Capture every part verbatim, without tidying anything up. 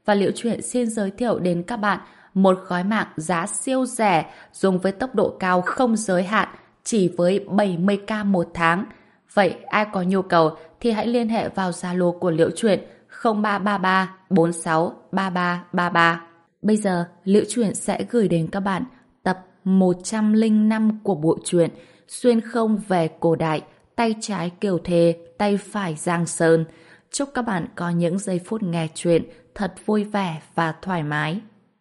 và Liễu Chuyện xin giới thiệu đến các bạn một gói mạng giá siêu rẻ dùng với tốc độ cao không giới hạn chỉ với bảy mươi k một tháng. Vậy ai có nhu cầu thì hãy liên hệ vào Zalo của Liễu Chuyện không ba ba ba bốn sáu ba ba ba ba. Bây giờ Liễu Chuyện sẽ gửi đến các bạn tập một trăm lẻ năm của bộ truyện Xuyên không về cổ đại, tay trái Kiều Thề, tay phải Giang Sơn. Chúc các bạn có những giây phút nghe chuyện thật vui vẻ và thoải mái.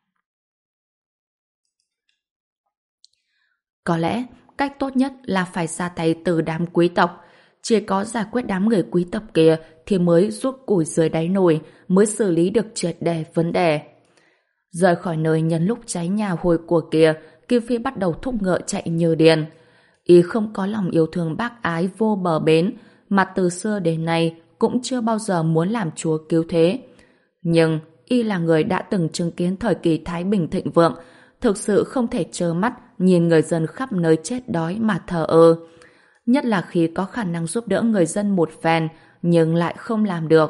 Có lẽ cách tốt nhất là phải ra tay từ đám quý tộc. Chỉ có giải quyết đám người quý tộc kia thì mới rút củi dưới đáy nồi, mới xử lý được triệt để vấn đề. Rời khỏi nơi nhân lúc cháy nhà hôi của kia, Kim Phi bắt đầu thúc ngựa chạy như điên. Y không có lòng yêu thương bác ái vô bờ bến, mà từ xưa đến nay cũng chưa bao giờ muốn làm chúa cứu thế. Nhưng Y là người đã từng chứng kiến thời kỳ Thái Bình thịnh vượng, thực sự không thể trơ mắt nhìn người dân khắp nơi chết đói mà thờ ơ. Nhất là khi có khả năng giúp đỡ người dân một phen, nhưng lại không làm được.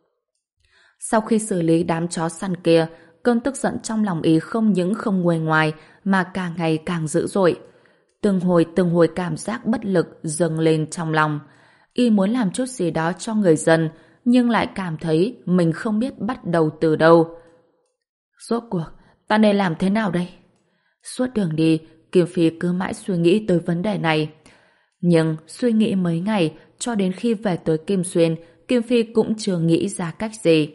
Sau khi xử lý đám chó săn kia, cơn tức giận trong lòng Y không những không nguôi ngoài, mà càng ngày càng dữ dội. Từng hồi từng hồi cảm giác bất lực dâng lên trong lòng. Y muốn làm chút gì đó cho người dân, nhưng lại cảm thấy mình không biết bắt đầu từ đâu. Rốt cuộc, ta nên làm thế nào đây? Suốt đường đi, Kim Phi cứ mãi suy nghĩ tới vấn đề này. Nhưng suy nghĩ mấy ngày, cho đến khi về tới Kim Xuyên, Kim Phi cũng chưa nghĩ ra cách gì.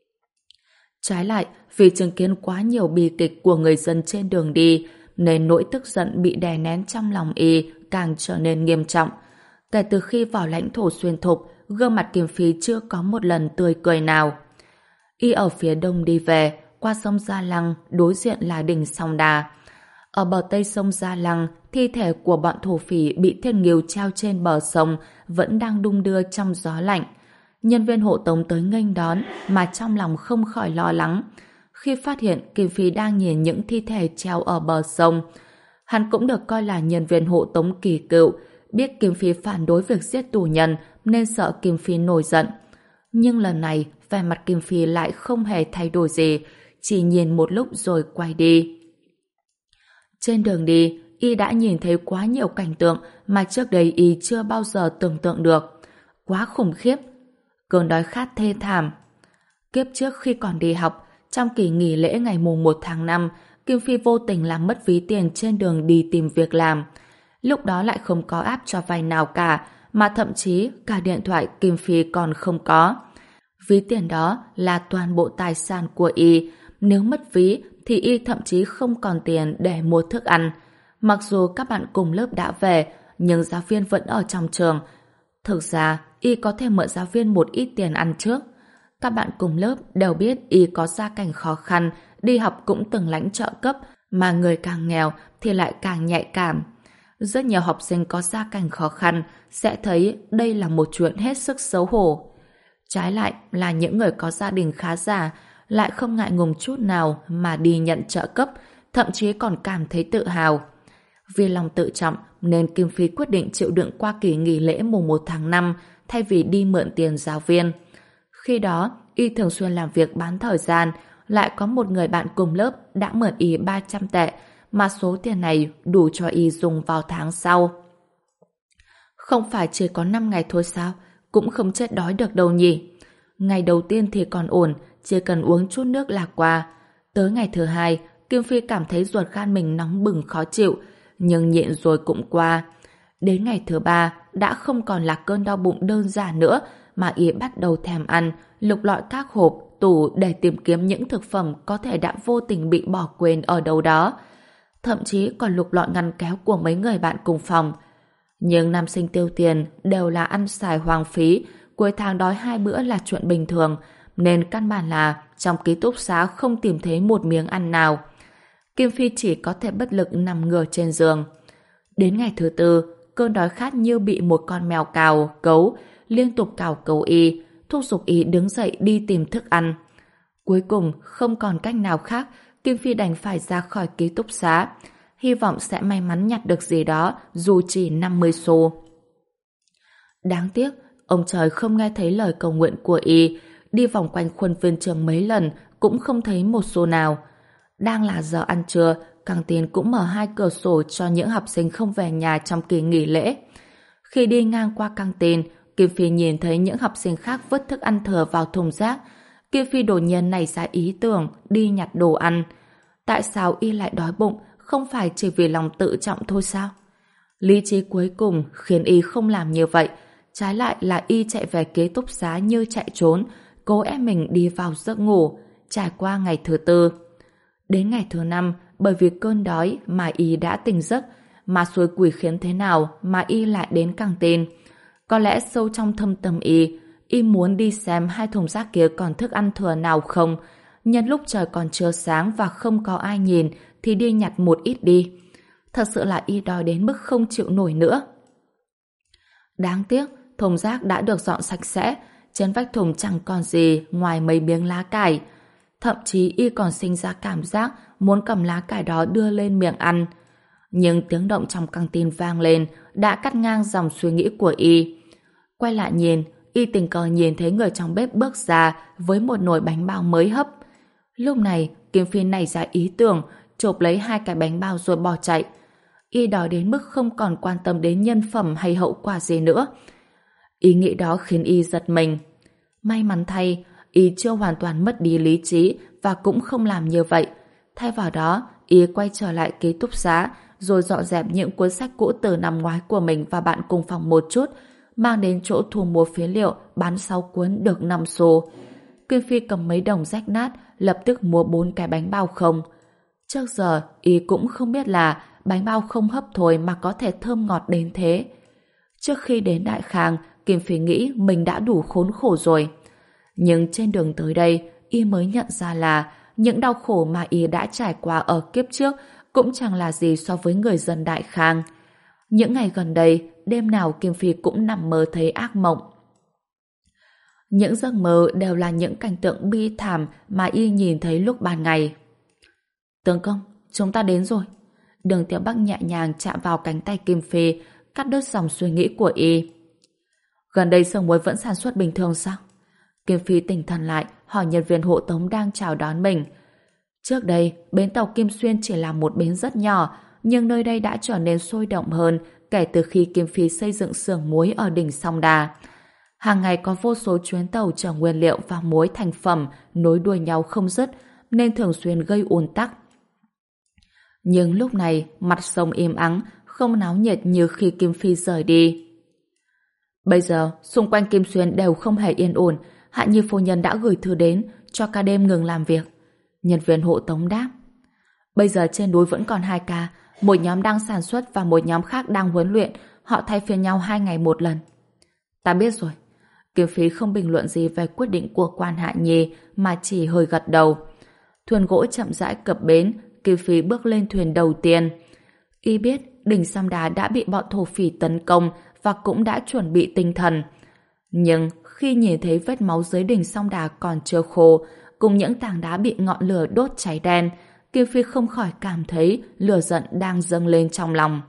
Trái lại, vì chứng kiến quá nhiều bi kịch của người dân trên đường đi, nên nỗi tức giận bị đè nén trong lòng Y càng trở nên nghiêm trọng. Kể từ khi vào lãnh thổ Xuyên Thục, gương mặt Kim Phi chưa có một lần tươi cười nào. Y ở phía đông đi về, qua sông Gia Lăng, đối diện là đỉnh Song Đà. Ở bờ tây sông Gia Lăng, thi thể của bọn thổ phỉ bị Thiên Nghiêu treo trên bờ sông vẫn đang đung đưa trong gió lạnh. Nhân viên hộ tống tới nghênh đón mà trong lòng không khỏi lo lắng. Khi phát hiện Kim Phi đang nhìn những thi thể treo ở bờ sông, hắn cũng được coi là nhân viên hộ tống kỳ cựu, biết Kim Phi phản đối việc giết tù nhân nên sợ Kim Phi nổi giận. Nhưng lần này, vẻ mặt Kim Phi lại không hề thay đổi gì, chỉ nhìn một lúc rồi quay đi. Trên đường đi, Y đã nhìn thấy quá nhiều cảnh tượng mà trước đây Y chưa bao giờ tưởng tượng được. Quá khủng khiếp. Cơn đói khát thê thảm. Kiếp trước khi còn đi học, trong kỳ nghỉ lễ ngày mùng một tháng năm, Kim Phi vô tình làm mất ví tiền trên đường đi tìm việc làm. Lúc đó lại không có app cho vay nào cả, mà thậm chí cả điện thoại Kim Phi còn không có. Ví tiền đó là toàn bộ tài sản của Y. Nếu mất ví thì Y thậm chí không còn tiền để mua thức ăn. Mặc dù các bạn cùng lớp đã về, nhưng giáo viên vẫn ở trong trường. Thực ra, Y có thể mượn giáo viên một ít tiền ăn trước. Các bạn cùng lớp đều biết Y có gia cảnh khó khăn, đi học cũng từng lãnh trợ cấp, mà người càng nghèo thì lại càng nhạy cảm. Rất nhiều học sinh có gia cảnh khó khăn sẽ thấy đây là một chuyện hết sức xấu hổ. Trái lại là những người có gia đình khá giả lại không ngại ngùng chút nào mà đi nhận trợ cấp, thậm chí còn cảm thấy tự hào. Vì lòng tự trọng nên Kim Phi quyết định chịu đựng qua kỳ nghỉ lễ mùng một tháng năm thay vì đi mượn tiền giáo viên. Khi đó, Y thường xuyên làm việc bán thời gian, lại có một người bạn cùng lớp đã mượn Y ba trăm tệ, mà số tiền này đủ cho Y dùng vào tháng sau. Không phải chỉ có năm ngày thôi sao? Cũng không chết đói được đâu nhỉ? Ngày đầu tiên thì còn ổn, chỉ cần uống chút nước là qua. Tới ngày thứ hai, Kim Phi cảm thấy ruột gan mình nóng bừng khó chịu, nhưng nhịn rồi cũng qua. Đến ngày thứ ba, đã không còn là cơn đau bụng đơn giản nữa, mà Y bắt đầu thèm ăn, lục lọi các hộp, tủ để tìm kiếm những thực phẩm có thể đã vô tình bị bỏ quên ở đâu đó. Thậm chí còn lục lọi ngăn kéo của mấy người bạn cùng phòng. Nhưng nam sinh tiêu tiền đều là ăn xài hoang phí, cuối tháng đói hai bữa là chuyện bình thường, nên căn bản là trong ký túc xá không tìm thấy một miếng ăn nào. Kim Phi chỉ có thể bất lực nằm ngửa trên giường. Đến ngày thứ tư, cơn đói khát như bị một con mèo cào, cấu, liên tục cào cấu Y, thúc giục Y đứng dậy đi tìm thức ăn. Cuối cùng, không còn cách nào khác, Kim Phi đành phải ra khỏi ký túc xá, hy vọng sẽ may mắn nhặt được gì đó, dù chỉ năm mươi xu. Đáng tiếc, ông trời không nghe thấy lời cầu nguyện của Y, đi vòng quanh khuôn viên trường mấy lần cũng không thấy một xu nào. Đang là giờ ăn trưa, căng tin cũng mở hai cửa sổ cho những học sinh không về nhà trong kỳ nghỉ lễ. Khi đi ngang qua căng tin, Kim Phi nhìn thấy những học sinh khác vứt thức ăn thừa vào thùng rác. Kim Phi đột nhiên nảy ra ý tưởng đi nhặt đồ ăn. Tại sao y lại đói bụng, không phải chỉ vì lòng tự trọng thôi sao? Lý trí cuối cùng khiến y không làm như vậy, trái lại là y chạy về ký túc xá như chạy trốn, cố ép mình đi vào giấc ngủ, trải qua ngày thứ tư. Đến ngày thứ năm, bởi vì cơn đói mà y đã tỉnh giấc, mà xui quỷ khiến thế nào mà y lại đến căng tin. Có lẽ sâu trong thâm tâm y, y muốn đi xem hai thùng rác kia còn thức ăn thừa nào không. Nhân lúc trời còn chưa sáng và không có ai nhìn thì đi nhặt một ít đi. Thật sự là y đói đến mức không chịu nổi nữa. Đáng tiếc, thùng rác đã được dọn sạch sẽ, trên vách thùng chẳng còn gì ngoài mấy miếng lá cải. Thậm chí y còn sinh ra cảm giác muốn cầm lá cải đó đưa lên miệng ăn. Nhưng tiếng động trong căng tin vang lên đã cắt ngang dòng suy nghĩ của y. Quay lại nhìn, y tình cờ nhìn thấy người trong bếp bước ra với một nồi bánh bao mới hấp. Lúc này, Kim Phi nảy ra ý tưởng chộp lấy hai cái bánh bao rồi bỏ chạy. Y đói đến mức không còn quan tâm đến nhân phẩm hay hậu quả gì nữa. Ý nghĩ đó khiến y giật mình. May mắn thay, y chưa hoàn toàn mất đi lý trí và cũng không làm như vậy. Thay vào đó, y quay trở lại ký túc xá rồi dọn dẹp những cuốn sách cũ từ năm ngoái của mình và bạn cùng phòng một chút, mang đến chỗ thu mua phế liệu bán sáu cuốn được năm xu. Kim Phi cầm mấy đồng rách nát, lập tức mua bốn cái bánh bao không. Trước giờ, y cũng không biết là bánh bao không hấp thôi mà có thể thơm ngọt đến thế. Trước khi đến Đại Khang, Kim Phi nghĩ mình đã đủ khốn khổ rồi. Nhưng trên đường tới đây, y mới nhận ra là những đau khổ mà y đã trải qua ở kiếp trước cũng chẳng là gì so với người dân Đại Khang. Những ngày gần đây, đêm nào Kim Phi cũng nằm mơ thấy ác mộng. Những giấc mơ đều là những cảnh tượng bi thảm mà y nhìn thấy lúc ban ngày. Tướng công, chúng ta đến rồi. Đường Tiểu Bắc nhẹ nhàng chạm vào cánh tay Kim Phi, cắt đứt dòng suy nghĩ của y. Gần đây xưởng muối vẫn sản xuất bình thường sao? Kim Phi tỉnh thần lại, hỏi nhân viên hộ tống đang chào đón mình. Trước đây, bến tàu Kim Xuyên chỉ là một bến rất nhỏ, nhưng nơi đây đã trở nên sôi động hơn kể từ khi Kim Phi xây dựng xưởng muối ở đỉnh Song Đà. Hàng ngày có vô số chuyến tàu chở nguyên liệu và muối thành phẩm nối đuôi nhau không dứt, nên thường xuyên gây ùn tắc. Nhưng lúc này, mặt sông im ắng, không náo nhiệt như khi Kim Phi rời đi. Bây giờ, xung quanh Kim Xuyên đều không hề yên ổn. Hạ Nhi phu nhân đã gửi thư đến cho ca đêm ngừng làm việc. Nhân viên hộ tống đáp. Bây giờ trên núi vẫn còn hai ca, một nhóm đang sản xuất và một nhóm khác đang huấn luyện. Họ thay phiên nhau hai ngày một lần. Ta biết rồi. Kim Phi không bình luận gì về quyết định của quan Hạ Nhi mà chỉ hơi gật đầu. Thuyền gỗ chậm rãi cập bến, Kim Phi bước lên thuyền đầu tiên. Y biết đỉnh Song Đà đã bị bọn thổ phỉ tấn công và cũng đã chuẩn bị tinh thần. Nhưng khi nhìn thấy vết máu dưới đỉnh Song Đà còn chưa khô, cùng những tảng đá bị ngọn lửa đốt cháy đen, Kim Phi không khỏi cảm thấy lửa giận đang dâng lên trong lòng.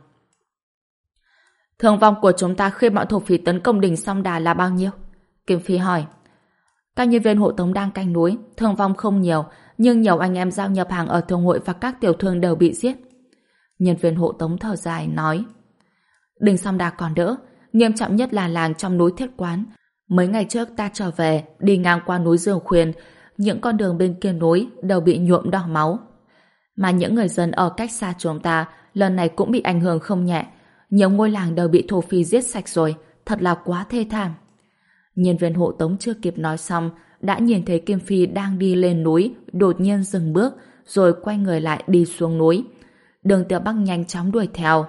Thương vong của chúng ta khi bọn thổ phỉ tấn công đỉnh Song Đà là bao nhiêu? Kim Phi hỏi. Các nhân viên hộ tống đang canh núi, thương vong không nhiều, nhưng nhiều anh em giao nhập hàng ở thương hội và các tiểu thương đều bị giết. Nhân viên hộ tống thở dài nói. Đỉnh Song Đà còn đỡ, nghiêm trọng nhất là làng trong núi Thiết Quán. Mấy ngày trước ta trở về, đi ngang qua núi Dương Khuyên, những con đường bên kia núi đều bị nhuộm đỏ máu. Mà những người dân ở cách xa chúng ta lần này cũng bị ảnh hưởng không nhẹ. Nhiều ngôi làng đều bị thổ phỉ giết sạch rồi, thật là quá thê thảm. Nhân viên hộ tống chưa kịp nói xong, đã nhìn thấy Kim Phi đang đi lên núi, đột nhiên dừng bước, rồi quay người lại đi xuống núi. Đường Tiểu Bắc nhanh chóng đuổi theo.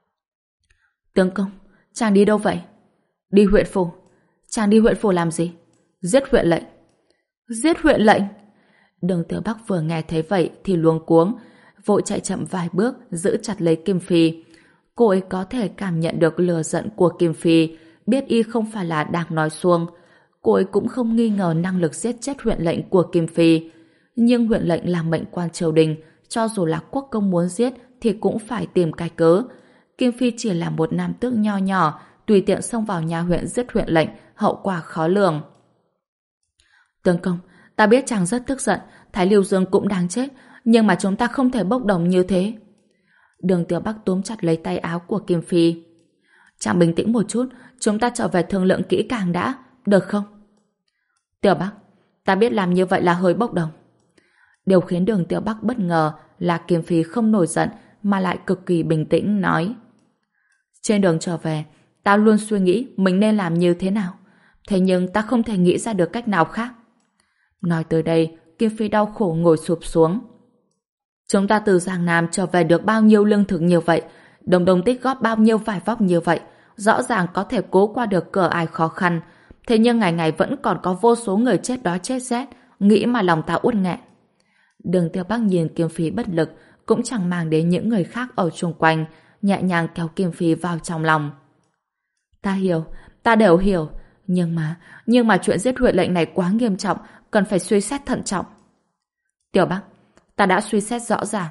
Tướng công, chàng đi đâu vậy? Đi huyện phủ. Chàng đi huyện phủ làm gì? Giết huyện lệnh. Giết huyện lệnh? Đường Tiểu Bắc vừa nghe thấy vậy thì luống cuống, vội chạy chậm vài bước, giữ chặt lấy Kim Phi. Cô ấy có thể cảm nhận được lửa giận của Kim Phi, biết y không phải là đang nói suông. Cô ấy cũng không nghi ngờ năng lực giết chết huyện lệnh của Kim Phi. Nhưng huyện lệnh là mệnh quan triều đình, cho dù là quốc công muốn giết thì cũng phải tìm cái cớ. Kim Phi chỉ là một nam tước nho nhỏ, tùy tiện xông vào nhà huyện giết huyện lệnh, hậu quả khó lường. Tướng công, ta biết chàng rất tức giận, Thái Lưu Dương cũng đáng chết, nhưng mà chúng ta không thể bốc đồng như thế. Đường Tiểu Bắc túm chặt lấy tay áo của Kim Phi. Chàng bình tĩnh một chút, chúng ta trở về thương lượng kỹ càng đã, được không? Tiểu Bắc, ta biết làm như vậy là hơi bốc đồng. Điều khiến Đường Tiểu Bắc bất ngờ là Kim Phi không nổi giận mà lại cực kỳ bình tĩnh nói. Trên đường trở về, ta luôn suy nghĩ mình nên làm như thế nào. Thế nhưng ta không thể nghĩ ra được cách nào khác. Nói tới đây, Kim Phi đau khổ ngồi sụp xuống. Chúng ta từ Giang Nam trở về được bao nhiêu lương thực như vậy, đồng đồng tích góp bao nhiêu vải vóc như vậy, rõ ràng có thể cố qua được cửa ải khó khăn. Thế nhưng ngày ngày vẫn còn có vô số người chết đói chết rét, nghĩ mà lòng ta uất nghẹn. Đường Tiêu Bắc nhìn Kim Phi bất lực, cũng chẳng mang đến những người khác ở chung quanh, nhẹ nhàng kéo Kim Phi vào trong lòng. Ta hiểu, ta đều hiểu, nhưng mà, nhưng mà chuyện giết Huệ lệnh này quá nghiêm trọng, cần phải suy xét thận trọng. Tiểu Bắc, ta đã suy xét rõ ràng.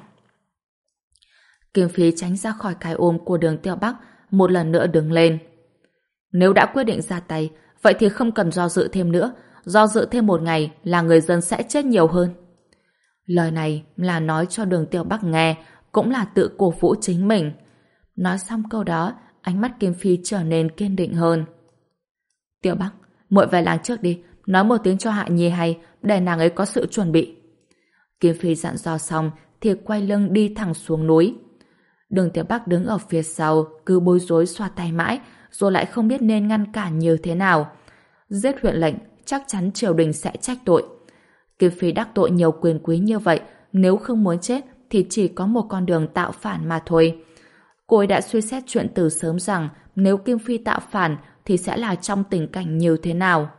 Kim Phi tránh ra khỏi cái ôm của Đường Tiêu Bắc, một lần nữa đứng lên. Nếu đã quyết định ra tay, vậy thì không cần do dự thêm nữa, do dự thêm một ngày là người dân sẽ chết nhiều hơn. Lời này là nói cho Đường Tiêu Bắc nghe, cũng là tự cổ vũ chính mình. Nói xong câu đó, ánh mắt Kim Phi trở nên kiên định hơn. Tiểu Bắc, muội về làng trước đi, nói một tiếng cho Hạ Nhi hay, để nàng ấy có sự chuẩn bị. Kim Phi dặn dò xong thì quay lưng đi thẳng xuống núi. Đường Tiểu Bắc đứng ở phía sau, cứ bối rối xoa tay mãi, rồi lại không biết nên ngăn cản như thế nào. Giết huyện lệnh, chắc chắn triều đình sẽ trách tội. Kim Phi đắc tội nhiều quyền quý như vậy, nếu không muốn chết thì chỉ có một con đường tạo phản mà thôi. Cô ấy đã suy xét chuyện từ sớm rằng nếu Kim Phi tạo phản thì sẽ là trong tình cảnh như thế nào.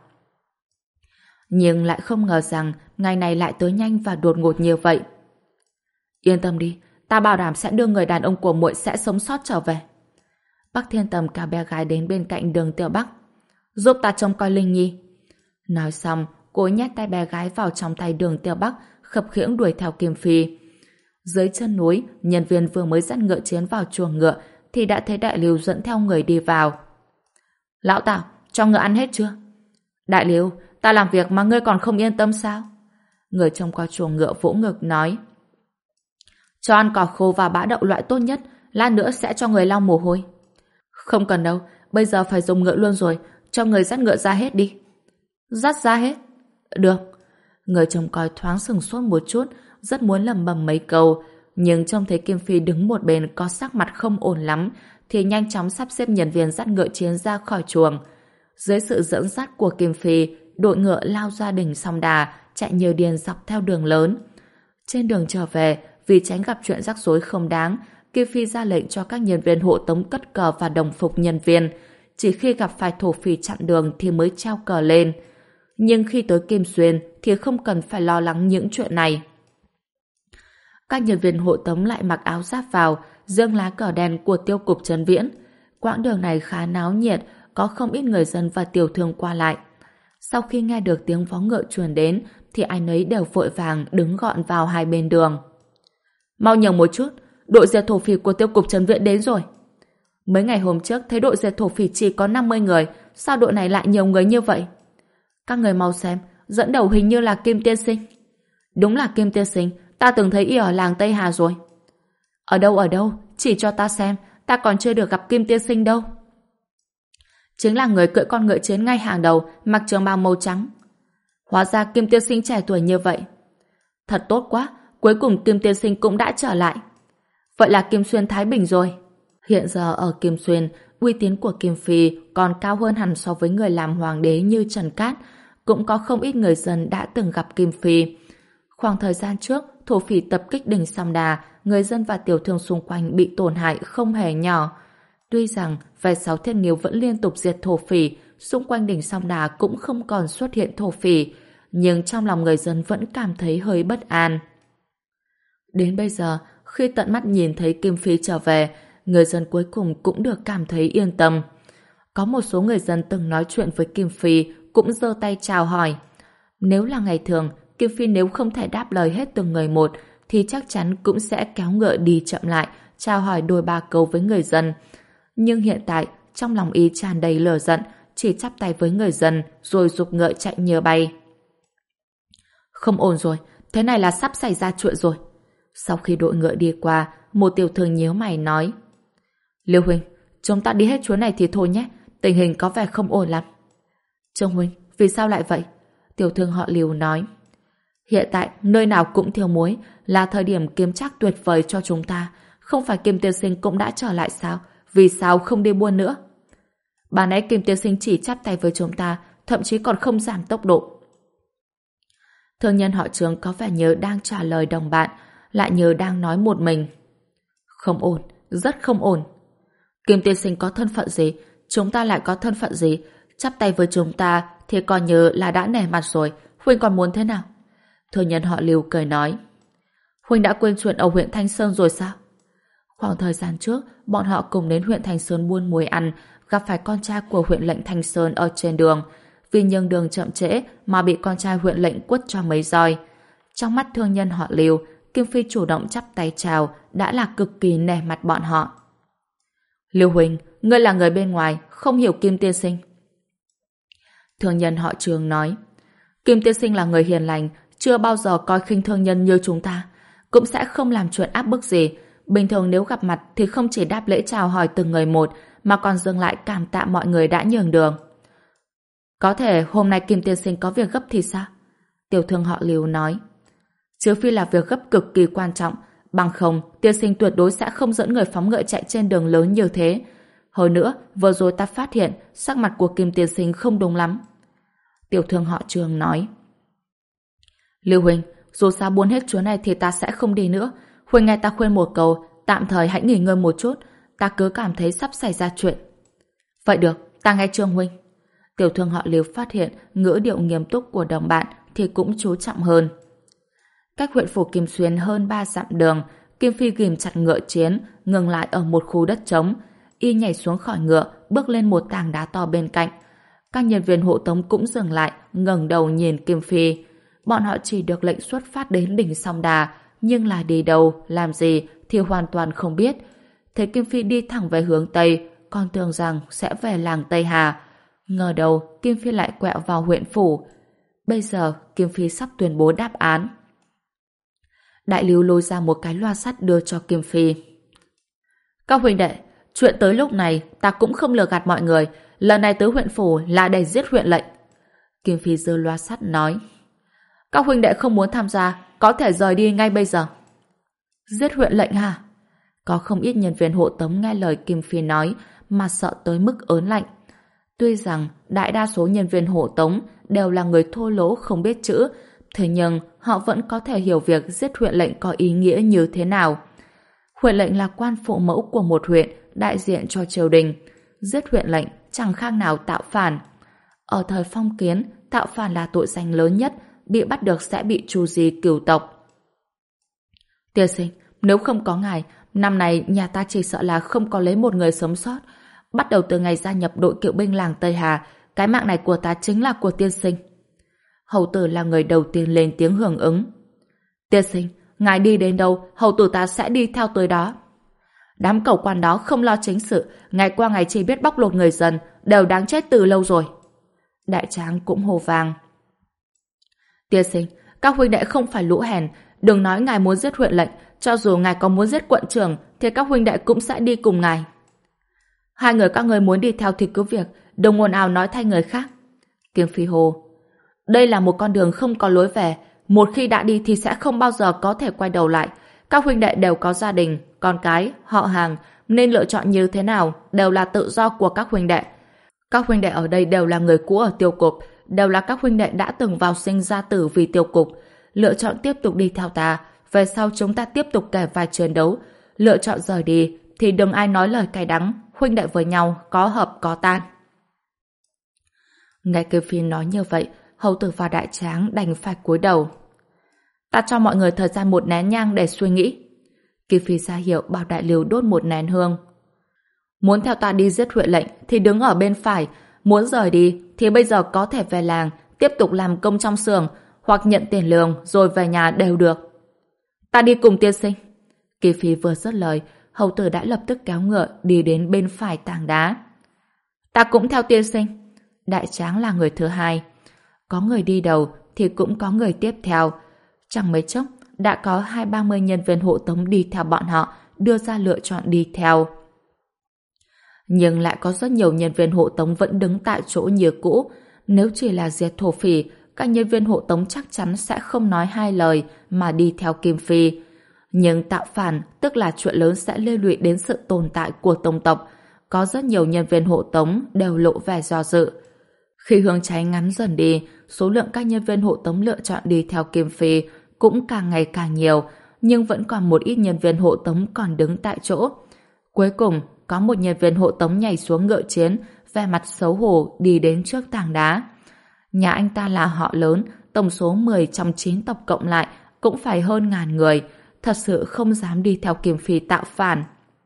Nhưng lại không ngờ rằng ngày này lại tới nhanh và đột ngột như vậy. Yên tâm đi, ta bảo đảm sẽ đưa người đàn ông của muội sẽ sống sót trở về. Bắc Thiên Tầm cả bé gái đến bên cạnh Đường Tiêu Bắc. Giúp ta trông coi Linh Nhi. Nói xong, cô nhét tay bé gái vào trong tay Đường Tiêu Bắc, khập khiễng đuổi theo Kim Phi. Dưới chân núi, nhân viên vừa mới dắt ngựa chiến vào chuồng ngựa thì đã thấy Đại Lưu dẫn theo người đi vào. Lão Tào, cho ngựa ăn hết chưa? Đại Lưu, ta làm việc mà ngươi còn không yên tâm sao? Người trông coi chuồng ngựa vỗ ngực nói. Cho ăn cỏ khô và bã đậu loại tốt nhất, lát nữa sẽ cho người lau mồ hôi. Không cần đâu, bây giờ phải dùng ngựa luôn rồi, cho người dắt ngựa ra hết đi. Dắt ra hết? Được. Người trông coi thoáng sừng sốt một chút, rất muốn lẩm bẩm mấy câu, nhưng trông thấy Kim Phi đứng một bên có sắc mặt không ổn lắm, thì nhanh chóng sắp xếp nhân viên dắt ngựa chiến ra khỏi chuồng. Dưới sự dẫn dắt của Kim Phi, đội ngựa lao ra đỉnh Song Đà, chạy nhiều điền dọc theo đường lớn. Trên đường trở về, vì tránh gặp chuyện rắc rối không đáng, Kim Phi ra lệnh cho các nhân viên hộ tống cất cờ và đồng phục nhân viên. Chỉ khi gặp phải thổ phỉ chặn đường thì mới treo cờ lên. Nhưng khi tới Kim Xuyên thì không cần phải lo lắng những chuyện này. Các nhân viên hộ tống lại mặc áo giáp vào, giương lá cờ đen của tiêu cục Trấn Viễn. Quãng đường này khá náo nhiệt, có không ít người dân và tiểu thương qua lại. Sau khi nghe được tiếng vó ngựa truyền đến thì ai nấy đều vội vàng đứng gọn vào hai bên đường. Mau nhường một chút, đội diệt thổ phỉ của tiêu cục Trấn Viễn đến rồi. Mấy ngày hôm trước thấy đội diệt thổ phỉ chỉ có năm mươi người, sao đội này lại nhiều người như vậy? Các người mau xem, dẫn đầu hình như là Kim Tiên Sinh. Đúng là Kim Tiên Sinh, ta từng thấy y ở làng Tây Hà rồi. Ở đâu ở đâu, chỉ cho ta xem, ta còn chưa được gặp Kim Tiên Sinh đâu. Chính là người cưỡi con ngựa chiến ngay hàng đầu, mặc trường bào màu trắng. Hóa ra Kim Tiên Sinh trẻ tuổi như vậy. Thật tốt quá, cuối cùng Kim Tiên Sinh cũng đã trở lại. Vậy là Kim Xuyên Thái Bình rồi. Hiện giờ ở Kim Xuyên, uy tín của Kim Phi còn cao hơn hẳn so với người làm hoàng đế như Trần Cát. Cũng có không ít người dân đã từng gặp Kim Phi. Khoảng thời gian trước, thổ phỉ tập kích đỉnh Song Đà, người dân và tiểu thương xung quanh bị tổn hại không hề nhỏ. Tuy rằng vài sáu thiên nghiêu vẫn liên tục diệt thổ phỉ, xung quanh đỉnh Song Đà cũng không còn xuất hiện thổ phỉ, nhưng trong lòng người dân vẫn cảm thấy hơi bất an. Đến bây giờ, khi tận mắt nhìn thấy Kim Phi trở về, người dân cuối cùng cũng được cảm thấy yên tâm. Có một số người dân từng nói chuyện với Kim Phi cũng giơ tay chào hỏi. Nếu là ngày thường, Kim Phi nếu không thể đáp lời hết từng người một thì chắc chắn cũng sẽ kéo ngựa đi chậm lại, chào hỏi đôi ba câu với người dân. Nhưng hiện tại, trong lòng y tràn đầy lửa giận, chỉ chắp tay với người dân rồi giục ngựa chạy như bay. Không ổn rồi, thế này là sắp xảy ra chuyện rồi. Sau khi đội ngựa đi qua, một tiểu thương nhíu mày nói: Liêu huynh, chúng ta đi hết chuyến này thì thôi nhé, tình hình có vẻ không ổn lắm. Trương huynh, vì sao lại vậy? Tiểu thương họ Liêu nói: Hiện tại nơi nào cũng thiếu muối, là thời điểm kiếm trác tuyệt vời cho chúng ta. Không phải Kim tiên sinh cũng đã trở lại sao? Vì sao không đi buôn nữa? Bà nãy Kim tiên sinh chỉ chắp tay với chúng ta, thậm chí còn không giảm tốc độ. Thương nhân họ Trương có vẻ như đang trả lời đồng bạn, lại như đang nói một mình. Không ổn, rất không ổn. Kim tiên sinh có thân phận gì, chúng ta lại có thân phận gì? Chắp tay với chúng ta thì coi như là đã nể mặt rồi, huynh còn muốn thế nào? Thương nhân họ Lưu cười nói: Huynh đã quên chuyện ở huyện Thanh Sơn rồi sao? Khoảng thời gian trước, bọn họ cùng đến huyện Thanh Sơn buôn muối ăn, gặp phải con trai của huyện lệnh Thanh Sơn ở trên đường. Vì nhường đường chậm trễ mà bị con trai huyện lệnh quất cho mấy roi. Trong mắt thương nhân họ Lưu, Kim Phi chủ động chắp tay chào đã là cực kỳ nể mặt bọn họ. Lưu huynh, ngươi là người bên ngoài, không hiểu Kim tiên sinh. Thương nhân họ Trương nói: Kim tiên sinh là người hiền lành, chưa bao giờ coi khinh thương nhân như chúng ta, cũng sẽ không làm chuyện áp bức gì. Bình thường nếu gặp mặt thì không chỉ đáp lễ chào hỏi từng người một, mà còn dừng lại cảm tạ mọi người đã nhường đường. Có thể hôm nay Kim tiên sinh có việc gấp thì sao? Tiểu thương họ Lưu nói: Trừ phi là việc gấp cực kỳ quan trọng, bằng không tiên sinh tuyệt đối sẽ không dẫn người phóng ngựa chạy trên đường lớn như thế. Hơn nữa, vừa rồi ta phát hiện sắc mặt của Kim tiên sinh không đúng lắm. Tiểu thương họ Trương nói: Lưu huynh, dù sao buôn hết chuyến này thì ta sẽ không đi nữa. Huynh nghe ta khuyên một câu, tạm thời hãy nghỉ ngơi một chút, ta cứ cảm thấy sắp xảy ra chuyện. Vậy được, ta nghe Trương huynh. Tiểu thương họ Lưu phát hiện ngữ điệu nghiêm túc của đồng bạn thì cũng chú trọng hơn. Cách huyện phủ Kim Xuyên hơn ba dặm đường, Kim Phi ghìm chặt ngựa chiến, ngừng lại ở một khu đất trống. Y nhảy xuống khỏi ngựa, bước lên một tảng đá to bên cạnh. Các nhân viên hộ tống cũng dừng lại, ngẩng đầu nhìn Kim Phi. Bọn họ chỉ được lệnh xuất phát đến đỉnh Song Đà, nhưng là đi đâu, làm gì thì hoàn toàn không biết. Thấy Kim Phi đi thẳng về hướng Tây, còn tưởng rằng sẽ về làng Tây Hà. Ngờ đầu Kim Phi lại quẹo vào huyện phủ. Bây giờ Kim Phi sắp tuyên bố đáp án. Đại Lưu lôi ra một cái loa sắt đưa cho Kim Phi. Các huynh đệ, chuyện tới lúc này ta cũng không lừa gạt mọi người. Lần này tới huyện phủ là để giết huyện lệnh. Kim Phi giơ loa sắt nói: Các huynh đệ không muốn tham gia, có thể rời đi ngay bây giờ. Giết huyện lệnh hả? Có không ít nhân viên hộ tống nghe lời Kim Phi nói mà sợ tới mức ớn lạnh. Tuy rằng đại đa số nhân viên hộ tống đều là người thô lỗ không biết chữ, thế nhưng họ vẫn có thể hiểu việc giết huyện lệnh có ý nghĩa như thế nào. Huyện lệnh là quan phụ mẫu của một huyện, đại diện cho triều đình. Giết huyện lệnh chẳng khác nào tạo phản. Ở thời phong kiến, tạo phản là tội danh lớn nhất, bị bắt được sẽ bị tru di cửu tộc. Tiên sinh, nếu không có ngài, năm nay nhà ta chỉ sợ là không có lấy một người sống sót. Bắt đầu từ ngày gia nhập đội kỵ binh làng Tây Hà, cái mạng này của ta chính là của tiên sinh. Hầu tử là người đầu tiên lên tiếng hưởng ứng. Tiên sinh, ngài đi đến đâu, hầu tử ta sẽ đi theo tới đó. Đám cẩu quan đó không lo chính sự, ngày qua ngày chỉ biết bóc lột người dân, đều đáng chết từ lâu rồi. Đại tráng cũng hô vang. Tiên sinh, các huynh đệ không phải lũ hèn, đừng nói ngài muốn giết huyện lệnh, cho dù ngài có muốn giết quận trưởng, thì các huynh đệ cũng sẽ đi cùng ngài. Hai người các ngươi muốn đi theo thì cứ việc, đừng ồn ào nói thay người khác. Kim Phi hô. Đây là một con đường không có lối về, một khi đã đi thì sẽ không bao giờ có thể quay đầu lại. Các huynh đệ đều có gia đình, con cái, họ hàng, nên lựa chọn như thế nào đều là tự do của các huynh đệ. Các huynh đệ ở đây đều là người cũ ở tiêu cục, đều là các huynh đệ đã từng vào sinh ra tử vì tiêu cục. Lựa chọn tiếp tục đi theo ta, về sau chúng ta tiếp tục kể vài chiến đấu. Lựa chọn rời đi thì đừng ai nói lời cay đắng, huynh đệ với nhau có hợp có tan. Nghe Kim Phi nói như vậy, hầu tử và đại tráng đành phải cúi đầu. Ta cho mọi người thời gian một nén nhang để suy nghĩ. Kim Phi ra hiệu bảo Đại Lưu đốt một nén hương. Muốn theo ta đi giết huyện lệnh thì đứng ở bên phải, muốn rời đi thì bây giờ có thể về làng tiếp tục làm công trong xưởng hoặc nhận tiền lương rồi về nhà đều được. Ta đi cùng tiên sinh. Kim Phi vừa dứt lời, hầu tử đã lập tức kéo ngựa đi đến bên phải tảng đá. Ta cũng theo tiên sinh. Đại tráng là người thứ hai. Có người đi đầu thì cũng có người tiếp theo. Chẳng mấy chốc, đã có hai ba mươi nhân viên hộ tống đi theo bọn họ, đưa ra lựa chọn đi theo. Nhưng lại có rất nhiều nhân viên hộ tống vẫn đứng tại chỗ như cũ. Nếu chỉ là diệt thổ phỉ, các nhân viên hộ tống chắc chắn sẽ không nói hai lời mà đi theo Kim Phi. Nhưng tạo phản, tức là chuyện lớn sẽ liên lụy đến sự tồn tại của tông tộc. Có rất nhiều nhân viên hộ tống đều lộ vẻ do dự. Khi hướng cháy ngắn dần đi, số lượng các nhân viên hộ tống lựa chọn đi theo Kim Phi cũng càng ngày càng nhiều, nhưng vẫn còn một ít nhân viên hộ tống còn đứng tại chỗ. Cuối cùng, có một nhân viên hộ tống nhảy xuống ngựa chiến, vẻ mặt xấu hổ đi đến trước tảng đá. Nhà anh ta là họ lớn, tổng số mười trong chín tộc cộng lại cũng phải hơn ngàn người, thật sự không dám đi theo Kim Phi tạo phản.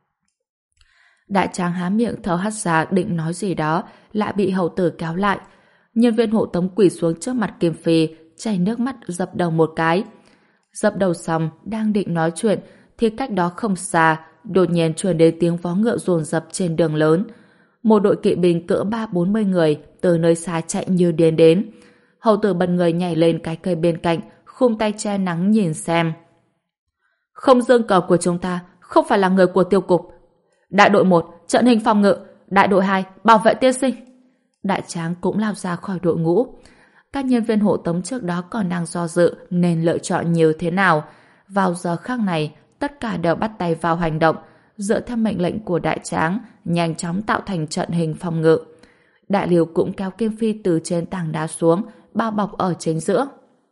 Đại tráng há miệng thở hắt ra định nói gì đó, lại bị hầu tử kéo lại. Nhân viên hộ tống quỳ xuống trước mặt Kim Phi, chảy nước mắt dập đầu một cái. Dập đầu xong, đang định nói chuyện, thì cách đó không xa, đột nhiên truyền đến tiếng vó ngựa dồn dập trên đường lớn. Một đội kỵ binh cỡ ba bốn mươi người từ nơi xa chạy như điên đến. Hầu tử bật người nhảy lên cái cây bên cạnh, khum tay che nắng nhìn xem. Không dương cờ của chúng ta, không phải là người của tiêu cục. Đại đội một, trận hình phòng ngự. Đại đội hai, bảo vệ tiên sinh. Đại tráng cũng lao ra khỏi đội ngũ. Các nhân viên hộ tống trước đó còn đang do dự nên lựa chọn như thế nào. Vào giờ khắc này, tất cả đều bắt tay vào hành động, dựa theo mệnh lệnh của đại tráng, nhanh chóng tạo thành trận hình phòng ngự. Đại liều cũng kéo Kim Phi từ trên tảng đá xuống, bao bọc ở chính giữa.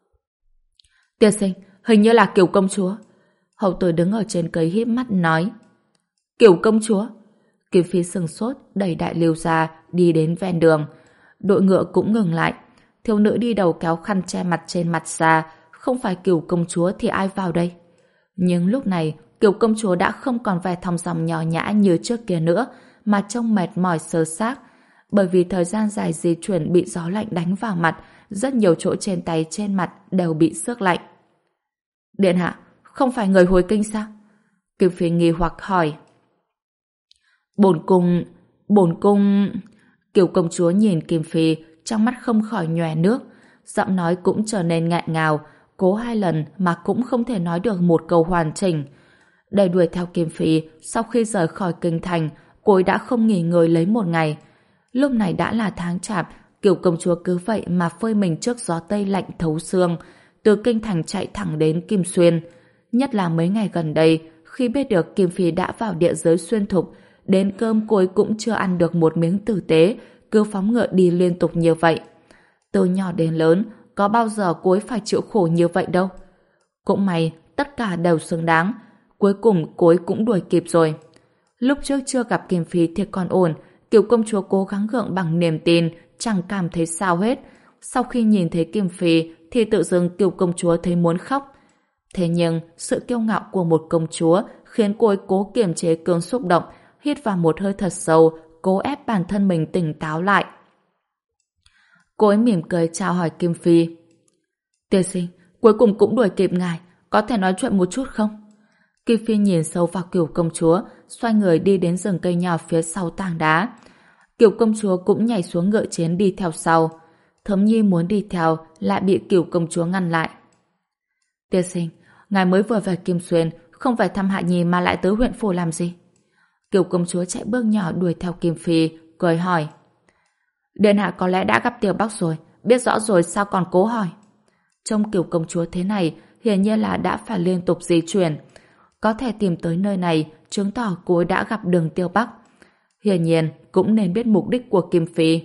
Tiên sinh, hình như là Kiều công chúa. Hầu tử đứng ở trên cây híp mắt nói. Kiều công chúa? Kim Phi sừng sốt, đẩy đại liều ra, đi đến ven đường. Đội ngựa cũng ngừng lại. Thiếu nữ đi đầu kéo khăn che mặt trên mặt ra, không phải Kiều công chúa thì ai vào đây? Nhưng lúc này, Kiều công chúa đã không còn vẻ thong dong nhỏ nhã như trước kia nữa, mà trông mệt mỏi sơ xác. Bởi vì thời gian dài di chuyển bị gió lạnh đánh vào mặt, rất nhiều chỗ trên tay trên mặt đều bị xước lạnh. Điện hạ, không phải người hồi kinh sao? Kim Phi nghi hoặc hỏi. Bổn cung, bổn cung... Kiều công chúa nhìn Kim Phi, trong mắt không khỏi nhòe nước, giọng nói cũng trở nên ngại ngào, cố hai lần mà cũng không thể nói được một câu hoàn chỉnh. Để đuổi theo Kim Phi, sau khi rời khỏi kinh thành, cô ấy đã không nghỉ ngơi lấy một ngày. Lúc này đã là tháng chạp, Kiều công chúa cứ vậy mà phơi mình trước gió tây lạnh thấu xương, từ kinh thành chạy thẳng đến Kim Xuyên. Nhất là mấy ngày gần đây, khi biết được Kim Phi đã vào địa giới xuyên thục, đến cơm cô ấy cũng chưa ăn được một miếng tử tế, cứ phóng ngựa đi liên tục như vậy. Từ nhỏ đến lớn, có bao giờ cô ấy phải chịu khổ như vậy đâu. Cũng may, tất cả đều xứng đáng. Cuối cùng cô ấy cũng đuổi kịp rồi. Lúc trước chưa gặp Kim Phi thì còn ổn, Kiều công chúa cố gắng gượng bằng niềm tin, chẳng cảm thấy sao hết. Sau khi nhìn thấy Kim Phi thì tự dưng Kiều công chúa thấy muốn khóc. Thế nhưng, sự kiêu ngạo của một công chúa khiến cô ấy cố kiềm chế cơn xúc động, hít vào một hơi thật sâu, cố ép bản thân mình tỉnh táo lại. Cô ấy mỉm cười chào hỏi Kim Phi. Tiên sinh, cuối cùng cũng đuổi kịp ngài, có thể nói chuyện một chút không? Kim Phi nhìn sâu vào Kiều công chúa, xoay người đi đến rừng cây nhỏ phía sau tảng đá. Kiều công chúa cũng nhảy xuống ngựa chiến đi theo sau. Thấm Nhi muốn đi theo, lại bị Kiều công chúa ngăn lại. Tiên sinh, ngài mới vừa về Kim Xuyên, không phải thăm Hạ Nhi mà lại tới huyện phủ làm gì? Kiều công chúa chạy bước nhỏ đuổi theo Kim Phi, cười hỏi. Điện hạ có lẽ đã gặp Tiểu Bắc rồi, biết rõ rồi sao còn cố hỏi? Trông Kiều công chúa thế này, hiển nhiên là đã phải liên tục di chuyển. Có thể tìm tới nơi này, chứng tỏ cô ấy đã gặp Đường Tiêu Bắc. Hiển nhiên, cũng nên biết mục đích của Kim Phi.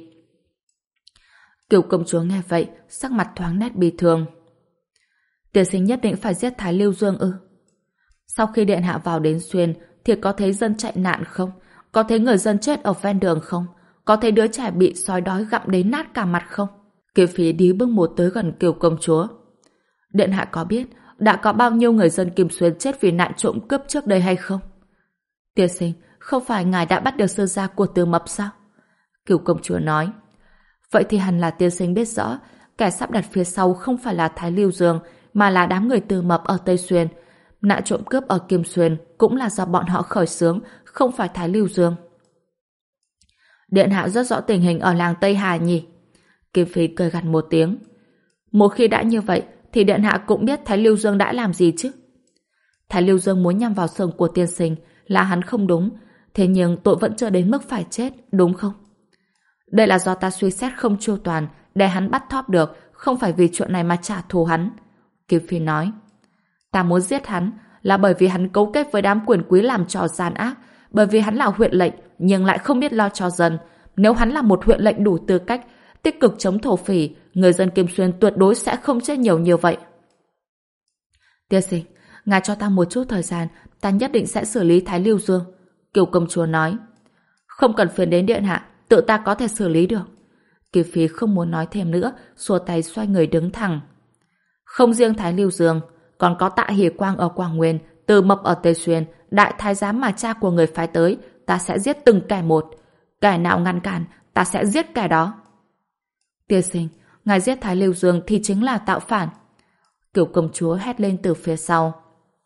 Kiều công chúa nghe vậy, sắc mặt thoáng nét bi thương. Tiên sinh nhất định phải giết Thái Lưu Dương ư? Sau khi điện hạ vào đến Xuyên, thì có thấy dân chạy nạn không? Có thấy người dân chết ở ven đường không? Có thấy đứa trẻ bị sói đói gặm đến nát cả mặt không? Kiều Phi đi bước một tới gần Kiều công chúa. Điện hạ có biết đã có bao nhiêu người dân Kim Xuyên chết vì nạn trộm cướp trước đây hay không? Tiên sinh, không phải ngài đã bắt được sư gia của Từ Mập sao? Kiều công chúa nói. Vậy thì hẳn là tiên sinh biết rõ, kẻ sắp đặt phía sau không phải là Thái Lưu Dương, mà là đám người Từ Mập ở Tây Xuyên. Nạn trộm cướp ở Kim Xuyên cũng là do bọn họ khởi xướng, không phải Thái Lưu Dương. Điện hạ rất rõ tình hình ở làng Tây Hà nhỉ? Kim Phi cười gằn một tiếng. Một khi đã như vậy, thì thì điện hạ cũng biết Thái Lưu Dương đã làm gì chứ. Thái Lưu Dương muốn nhằm vào xương của tiên sinh là hắn không đúng, thế nhưng tội vẫn chưa đến mức phải chết, đúng không? Đây là do ta suy xét không chu toàn để hắn bắt thóp được, không phải vì chuyện này mà trả thù hắn. Kim Phi nói, ta muốn giết hắn là bởi vì hắn cấu kết với đám quyền quý làm trò gian ác, bởi vì hắn là huyện lệnh nhưng lại không biết lo cho dân. Nếu hắn là một huyện lệnh đủ tư cách, tích cực chống thổ phỉ, người dân Kim Xuyên tuyệt đối sẽ không chết nhiều như vậy. Tiên sinh, ngài cho ta một chút thời gian, ta nhất định sẽ xử lý Thái Lưu Dương. Kiều công chúa nói. Không cần phiền đến điện hạ, tự ta có thể xử lý được. Kiều Phi không muốn nói thêm nữa, xua tay xoay người đứng thẳng. Không riêng Thái Lưu Dương, còn có Tạ Hỷ Quang ở Quảng Nguyên, Từ Mập ở Tây Xuyên, đại thái giám mà cha của người phái tới, ta sẽ giết từng kẻ một. Kẻ nào ngăn cản, ta sẽ giết kẻ đó. Tiên sinh, ngài giết Thái Lưu Dương thì chính là tạo phản. Kiều công chúa hét lên từ phía sau.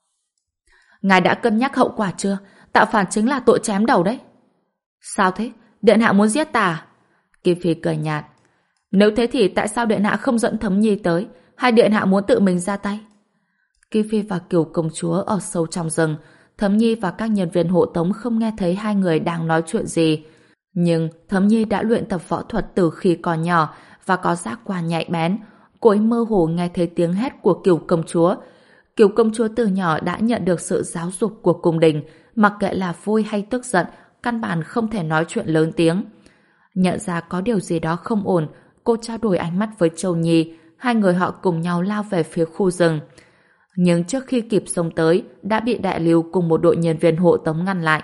Ngài đã cân nhắc hậu quả chưa? Tạo phản chính là tội chém đầu đấy. Sao thế? Điện hạ muốn giết ta à? Kim Phi cười nhạt. Nếu thế thì tại sao điện hạ không dẫn Thấm Nhi tới? Hay điện hạ muốn tự mình ra tay? Kim Phi và Kiều công chúa ở sâu trong rừng. Thấm Nhi và các nhân viên hộ tống không nghe thấy hai người đang nói chuyện gì. Nhưng Thấm Nhi đã luyện tập võ thuật từ khi còn nhỏ và có giác quan nhạy bén. Cô ấy mơ hồ nghe thấy tiếng hét của Kiều công chúa. Kiều công chúa từ nhỏ đã nhận được sự giáo dục của cung đình, mặc kệ là vui hay tức giận, căn bản không thể nói chuyện lớn tiếng. Nhận ra có điều gì đó không ổn, cô trao đổi ánh mắt với Châu Nhi, hai người họ cùng nhau lao về phía khu rừng. Nhưng trước khi kịp xông tới, đã bị Đại Lưu cùng một đội nhân viên hộ tống ngăn lại.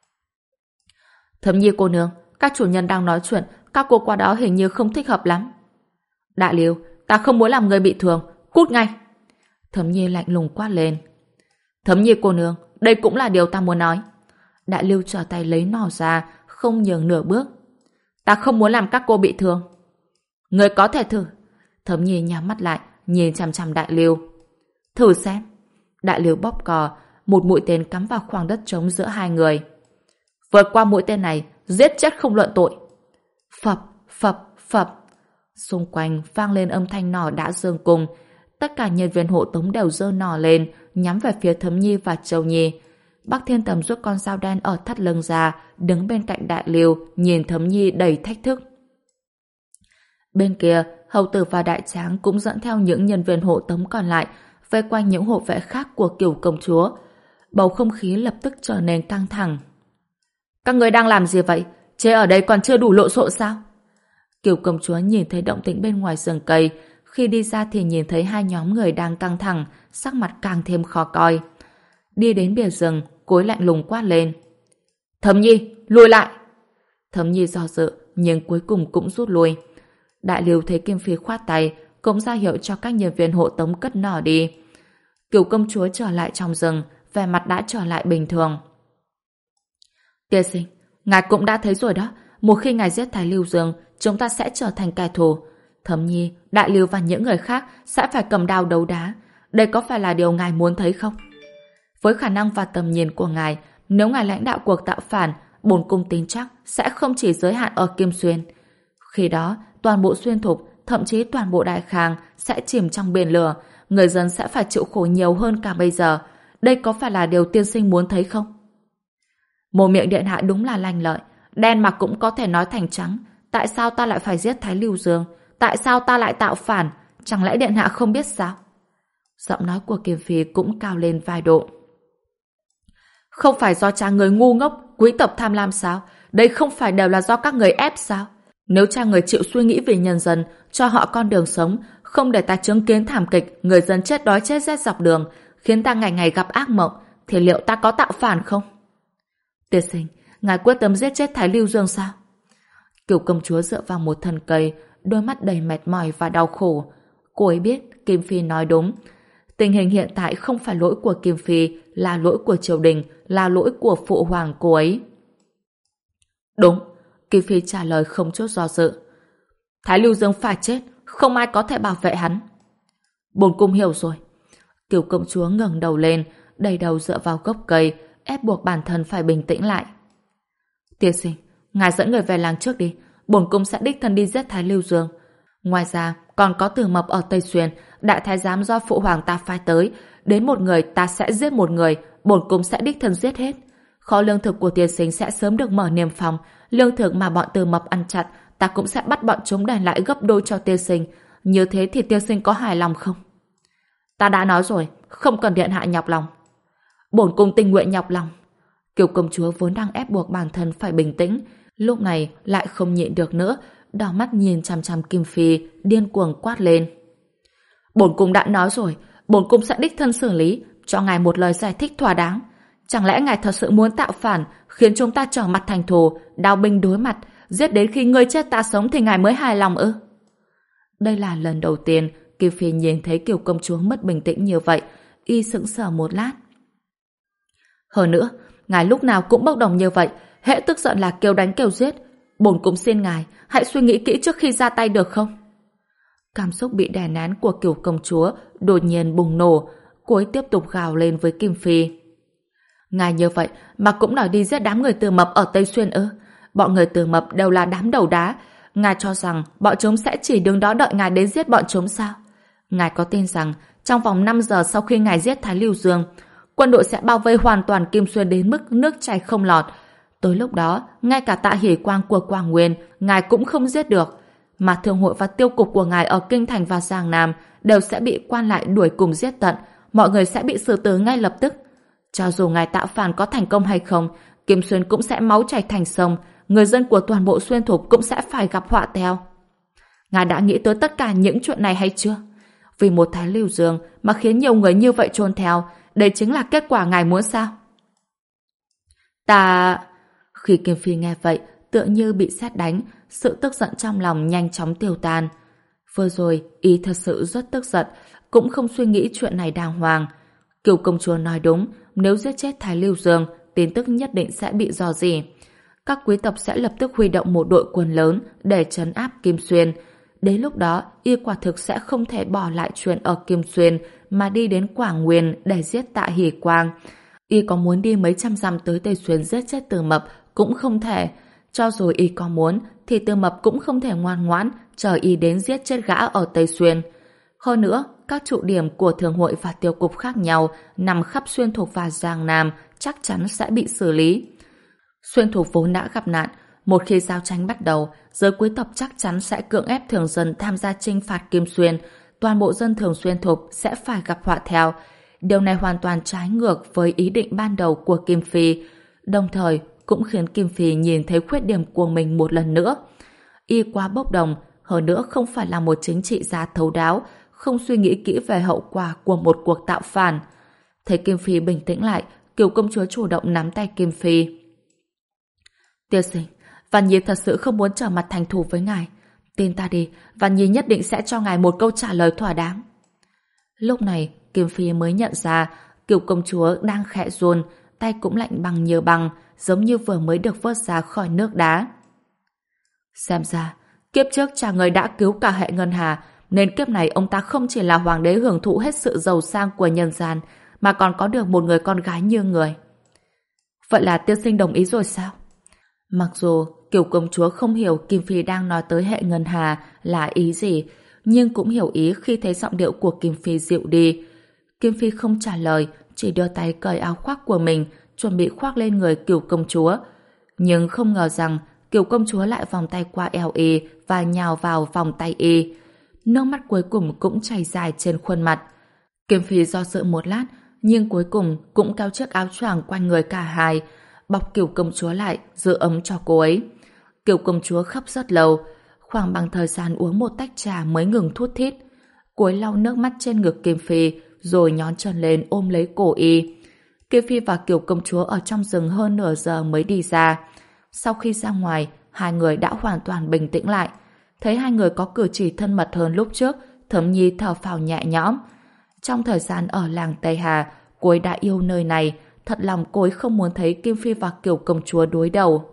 Thấm Nhi cô nương, các chủ nhân đang nói chuyện, các cô qua đó hình như không thích hợp lắm. Đại Lưu, ta không muốn làm người bị thương, cút ngay. Thấm Nhi lạnh lùng quát lên. Thấm Nhi cô nương, đây cũng là điều ta muốn nói. Đại Lưu trở tay lấy nỏ ra, không nhường nửa bước. Ta không muốn làm các cô bị thương. Người có thể thử. Thấm Nhi nhắm mắt lại, nhìn chằm chằm Đại Lưu. Thử xem. Đại Lưu bóp cò, một mũi tên cắm vào khoảng đất trống giữa hai người. Vượt qua mũi tên này, giết chết không luận tội. Phập, phập, phập. Xung quanh vang lên âm thanh nỏ đã dương cung. Tất cả nhân viên hộ tống đều giơ nỏ lên, nhắm về phía Thấm Nhi và Châu Nhi. Bắc Thiên Tầm rút con dao đen ở thắt lưng ra, đứng bên cạnh Đại Lưu, nhìn Thấm Nhi đầy thách thức. Bên kia, hầu tử và đại tráng cũng dẫn theo những nhân viên hộ tống còn lại, vây quanh những hộ vệ khác của Kiều công chúa. Bầu không khí lập tức trở nên căng thẳng. Các người đang làm gì vậy? Chế ở đây còn chưa đủ lộn xộn sao? Kiều công chúa nhìn thấy động tĩnh bên ngoài rừng cây, khi đi ra thì nhìn thấy hai nhóm người đang căng thẳng, sắc mặt càng thêm khó coi. Đi đến bìa rừng, cối lạnh lùng quát lên. Thấm Nhi, lùi lại! Thấm Nhi do dự, nhưng cuối cùng cũng rút lui. Đại Lưu thấy Kim Phi khoát tay, cũng ra hiệu cho các nhân viên hộ tống cất nỏ đi. Kiều công chúa trở lại trong rừng, vẻ mặt đã trở lại bình thường. Tiên sinh, ngài cũng đã thấy rồi đó, một khi ngài giết Thái Lưu Dương, chúng ta sẽ trở thành kẻ thù. Thấm Nhi, Đại Lưu và những người khác sẽ phải cầm đao đấu đá. Đây có phải là điều ngài muốn thấy không? Với khả năng và tầm nhìn của ngài, nếu ngài lãnh đạo cuộc tạo phản, bổn cung tin chắc sẽ không chỉ giới hạn ở Kim Xuyên. Khi đó, toàn bộ Xuyên Thục, thậm chí toàn bộ Đại Khang sẽ chìm trong biển lửa, người dân sẽ phải chịu khổ nhiều hơn cả bây giờ. Đây có phải là điều tiên sinh muốn thấy không? Mồm miệng điện hạ đúng là lanh lợi, đen mà cũng có thể nói thành trắng. Tại sao ta lại phải giết Thái Lưu Dương? Tại sao ta lại tạo phản? Chẳng lẽ điện hạ không biết sao? Giọng nói của Kim Phi cũng cao lên vài độ. Không phải do cha người ngu ngốc, quý tộc tham lam sao? Đây không phải đều là do các người ép sao? Nếu cha người chịu suy nghĩ vì nhân dân, cho họ con đường sống, không để ta chứng kiến thảm kịch, người dân chết đói chết rét dọc đường, khiến ta ngày ngày gặp ác mộng, thì liệu ta có tạo phản không? Tiên sinh, ngài quyết tâm giết chết Thái Lưu Dương sao? Kiều công chúa dựa vào một thân cây, đôi mắt đầy mệt mỏi và đau khổ. Cô ấy biết Kim Phi nói đúng. Tình hình hiện tại không phải lỗi của Kim Phi, là lỗi của triều đình, là lỗi của phụ hoàng cô ấy. Đúng, Kim Phi trả lời không chút do dự. Thái Lưu Dương phải chết, không ai có thể bảo vệ hắn. Bổn cung hiểu rồi. Kiều công chúa ngẩng đầu lên, đầy đầu dựa vào gốc cây, ép buộc bản thân phải bình tĩnh lại. Tiên sinh, ngài dẫn người về làng trước đi, bổn cung sẽ đích thân đi giết Thái Lưu Dương. Ngoài ra, còn có Từ Mập ở Tây Xuyên, đại thái giám do phụ hoàng ta phái tới, đến một người ta sẽ giết một người, bổn cung sẽ đích thân giết hết. Kho lương thực của tiên sinh sẽ sớm được mở niêm phòng, lương thực mà bọn Từ Mập ăn chặn, ta cũng sẽ bắt bọn chúng đền lại gấp đôi cho tiên sinh. Như thế thì tiên sinh có hài lòng không? Ta đã nói rồi, không cần điện hạ nhọc lòng. Bổn cung tình nguyện nhọc lòng. Kiều công chúa vốn đang ép buộc bản thân phải bình tĩnh, lúc này lại không nhịn được nữa, đỏ mắt nhìn chằm chằm Kim Phi, điên cuồng quát lên. Bổn cung đã nói rồi, bổn cung sẽ đích thân xử lý, cho ngài một lời giải thích thỏa đáng. Chẳng lẽ ngài thật sự muốn tạo phản, khiến chúng ta trở mặt thành thù, đao binh đối mặt, giết đến khi ngươi chết ta sống thì ngài mới hài lòng ư? Đây là lần đầu tiên Kim Phi nhìn thấy Kiều công chúa mất bình tĩnh như vậy, y sững sờ một lát. Hơn nữa, ngài lúc nào cũng bốc đồng như vậy, hễ tức giận là kêu đánh kêu giết. Bổn cung xin ngài, hãy suy nghĩ kỹ trước khi ra tay được không? Cảm xúc bị đè nén của Kiều công chúa đột nhiên bùng nổ, cô ấy tiếp tục gào lên với Kim Phi. Ngài như vậy mà cũng đòi đi giết đám người Từ Mập ở Tây Xuyên ư? Bọn người Từ Mập đều là đám đầu đá. Ngài cho rằng bọn chúng sẽ chỉ đứng đó đợi ngài đến giết bọn chúng sao? Ngài có tin rằng trong vòng năm giờ sau khi ngài giết Thái Lưu Dương, quân đội sẽ bao vây hoàn toàn Kim Xuyên đến mức nước chảy không lọt. Tới lúc đó, ngay cả Tạ Hỷ Quang của Quang Nguyên, ngài cũng không giết được. Mà thương hội và tiêu cục của ngài ở Kinh Thành và Giang Nam đều sẽ bị quan lại đuổi cùng giết tận. Mọi người sẽ bị xử tử ngay lập tức. Cho dù ngài tạo phản có thành công hay không, Kim Xuyên cũng sẽ máu chảy thành sông. Người dân của toàn bộ Xuyên Thục cũng sẽ phải gặp họa theo. Ngài đã nghĩ tới tất cả những chuyện này hay chưa? Vì một Thái Lưu Dương mà khiến nhiều người như vậy chôn theo, đây chính là kết quả ngài muốn sao? Ta... Khi Kim Phi nghe vậy, tựa như bị sét đánh, sự tức giận trong lòng nhanh chóng tiêu tan. Vừa rồi, ý thật sự rất tức giận, cũng không suy nghĩ chuyện này đàng hoàng. Kiều công chúa nói đúng, nếu giết chết Thái Lưu Dương, tin tức nhất định sẽ bị rò rỉ. Các quý tộc sẽ lập tức huy động một đội quân lớn để trấn áp Kim Xuyên. Đến lúc đó, y quả thực sẽ không thể bỏ lại chuyện ở Kim Xuyên mà đi đến Quảng Nguyên để giết Tạ Hỷ Quang. Y có muốn đi mấy trăm dặm tới Tây Xuyên giết chết Từ Mập cũng không thể. Cho dù y có muốn, thì Từ Mập cũng không thể ngoan ngoãn chờ y đến giết chết gã ở Tây Xuyên. Hơn nữa, các trụ điểm của thương hội và tiêu cục khác nhau nằm khắp Xuyên Thục và Giang Nam chắc chắn sẽ bị xử lý. Xuyên Thục vốn đã gặp nạn, một khi giao tranh bắt đầu, giới quý tộc chắc chắn sẽ cưỡng ép thường dân tham gia chinh phạt Kim Xuyên, toàn bộ dân thường Xuyên Thục sẽ phải gặp họa theo. Điều này hoàn toàn trái ngược với ý định ban đầu của Kim Phi, đồng thời cũng khiến Kim Phi nhìn thấy khuyết điểm của mình một lần nữa. Y quá bốc đồng, hơn nữa không phải là một chính trị gia thấu đáo, không suy nghĩ kỹ về hậu quả của một cuộc tạo phản. Thấy Kim Phi bình tĩnh lại, Kiều công chúa chủ động nắm tay Kim Phi. Tiên sinh, Văn Nhi thật sự không muốn trở mặt thành thù với ngài. Tin ta đi, Văn Nhi nhất định sẽ cho ngài một câu trả lời thỏa đáng. Lúc này, Kim Phi mới nhận ra Kiều công chúa đang khẽ run, tay cũng lạnh băng như băng, giống như vừa mới được vớt ra khỏi nước đá. Xem ra, kiếp trước cha người đã cứu cả hệ ngân hà, nên kiếp này ông ta không chỉ là hoàng đế hưởng thụ hết sự giàu sang của nhân gian, mà còn có được một người con gái như người. Vậy là tiên sinh đồng ý rồi sao? Mặc dù Kiều công chúa không hiểu Kim Phi đang nói tới hệ ngân hà là ý gì, nhưng cũng hiểu ý khi thấy giọng điệu của Kim Phi dịu đi. Kim Phi không trả lời, chỉ đưa tay cởi áo khoác của mình, chuẩn bị khoác lên người Kiều công chúa. Nhưng không ngờ rằng Kiều công chúa lại vòng tay qua eo y và nhào vào vòng tay y. Nước mắt cuối cùng cũng chảy dài trên khuôn mặt. Kim Phi do dự một lát, nhưng cuối cùng cũng kéo chiếc áo choàng quanh người cả hai, bọc Kiều công chúa lại, giữ ấm cho cô ấy. Kiều công chúa khóc rất lâu, khoảng bằng thời gian uống một tách trà mới ngừng thút thít. Cô ấy lau nước mắt trên ngực Kim Phi, rồi nhón chân lên ôm lấy cổ y. Kim Phi và Kiều công chúa ở trong rừng hơn nửa giờ mới đi ra. Sau khi ra ngoài, hai người đã hoàn toàn bình tĩnh lại. Thấy hai người có cử chỉ thân mật hơn lúc trước, Thẩm Nhi thở phào nhẹ nhõm. Trong thời gian ở làng Tây Hà, cô ấy đã yêu nơi này, thật lòng cô ấy không muốn thấy Kim Phi và Kiều công chúa đối đầu.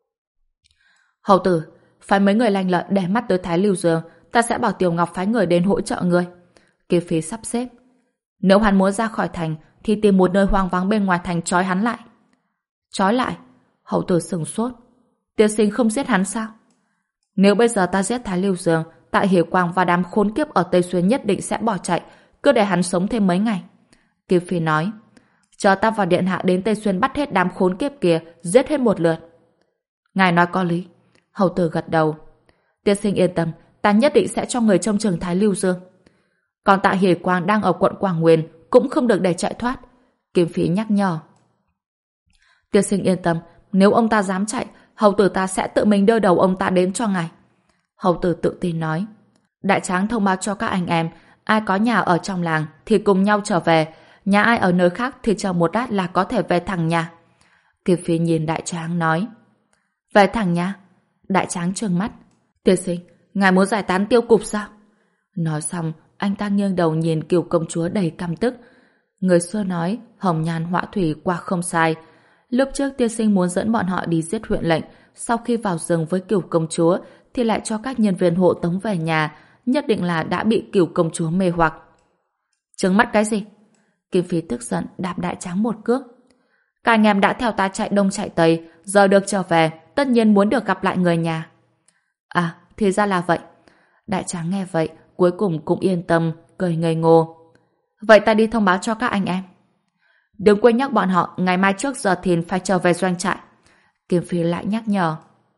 Hầu tử, phái mấy người lanh lợi để mắt tới Thái Lưu Dương, ta sẽ bảo Tiểu Ngọc phái người đến hỗ trợ người. Kim Phi sắp xếp. Nếu hắn muốn ra khỏi thành, thì tìm một nơi hoang vắng bên ngoài thành trói hắn lại. Trói lại? Hầu tử sửng sốt. Tiên sinh không giết hắn sao? Nếu bây giờ ta giết Thái Lưu Dương, ta Tạ Hiểu Quang và đám khốn kiếp ở Tây Xuyên nhất định sẽ bỏ chạy, cứ để hắn sống thêm mấy ngày. Kim Phi nói, chờ ta và điện hạ đến Tây Xuyên bắt hết đám khốn kiếp kia, giết hết một lượt. Ngài nói có lý. Hầu tử gật đầu. Tiên sinh yên tâm, ta nhất định sẽ cho người trông chừng Thái Lưu Dương. Còn Tạ Hiểu Quang đang ở quận Quảng Nguyên cũng không được để chạy thoát. Kim Phi nhắc nhở. Tiên sinh yên tâm, nếu ông ta dám chạy, hầu tử ta sẽ tự mình đưa đầu ông ta đến cho ngài. Hầu tử tự tin nói. Đại tráng thông báo cho các anh em, ai có nhà ở trong làng thì cùng nhau trở về, nhà ai ở nơi khác thì chờ một lát là có thể về thẳng nhà. Kim Phi nhìn đại tráng nói. Về thẳng nhà? Đại tráng trừng mắt. Tiên sinh, ngài muốn giải tán tiêu cục sao? Nói xong, anh ta nghiêng đầu nhìn Cửu công chúa đầy căm tức. Người xưa nói, hồng nhan họa thủy qua không sai. Lúc trước tiên sinh muốn dẫn bọn họ đi giết huyện lệnh, sau khi vào rừng với Cửu công chúa thì lại cho các nhân viên hộ tống về nhà, nhất định là đã bị Cửu công chúa mê hoặc. Trừng mắt cái gì? Kim Phi tức giận đạp đại tráng một cước. Các anh em đã theo ta chạy đông chạy tây, giờ được trở về, tất nhiên muốn được gặp lại người nhà. À, thì ra là vậy. Đại tráng nghe vậy, cuối cùng cũng yên tâm, cười ngây ngô. Vậy ta đi thông báo cho các anh em. Đừng quên nhắc bọn họ ngày mai trước giờ thìn phải trở về doanh trại. Kim Phi lại nhắc nhở.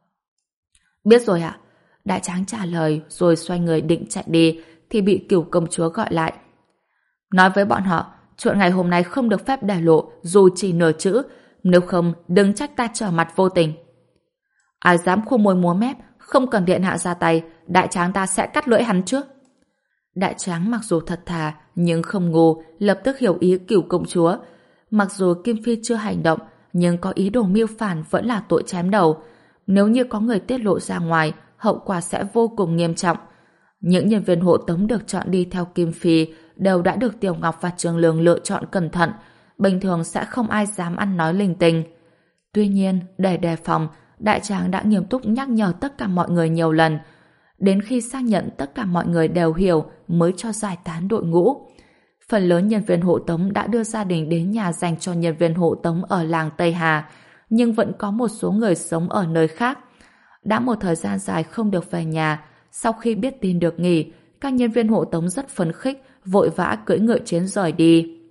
Biết rồi ạ. Đại tráng trả lời rồi xoay người định chạy đi thì bị Cửu công chúa gọi lại. Nói với bọn họ chuyện ngày hôm nay không được phép để lộ dù chỉ nửa chữ, nếu không đừng trách ta trở mặt vô tình. Ai dám khua môi múa mép, không cần điện hạ ra tay, đại tráng ta sẽ cắt lưỡi hắn trước. Đại tráng mặc dù thật thà nhưng không ngu, lập tức hiểu ý Cửu công chúa. Mặc dù Kim Phi chưa hành động, nhưng có ý đồ mưu phản vẫn là tội chém đầu. Nếu như có người tiết lộ ra ngoài, hậu quả sẽ vô cùng nghiêm trọng. Những nhân viên hộ tống được chọn đi theo Kim Phi đều đã được Tiểu Ngọc và Trường Lương lựa chọn cẩn thận, bình thường sẽ không ai dám ăn nói linh tinh. Tuy nhiên, để đề phòng, đại tráng đã nghiêm túc nhắc nhở tất cả mọi người nhiều lần. Đến khi xác nhận tất cả mọi người đều hiểu mới cho giải tán đội ngũ. Phần lớn nhân viên hộ tống đã đưa gia đình đến nhà dành cho nhân viên hộ tống ở làng Tây Hà, nhưng vẫn có một số người sống ở nơi khác. Đã một thời gian dài không được về nhà, sau khi biết tin được nghỉ, các nhân viên hộ tống rất phấn khích, vội vã cưỡi ngựa chiến rời đi.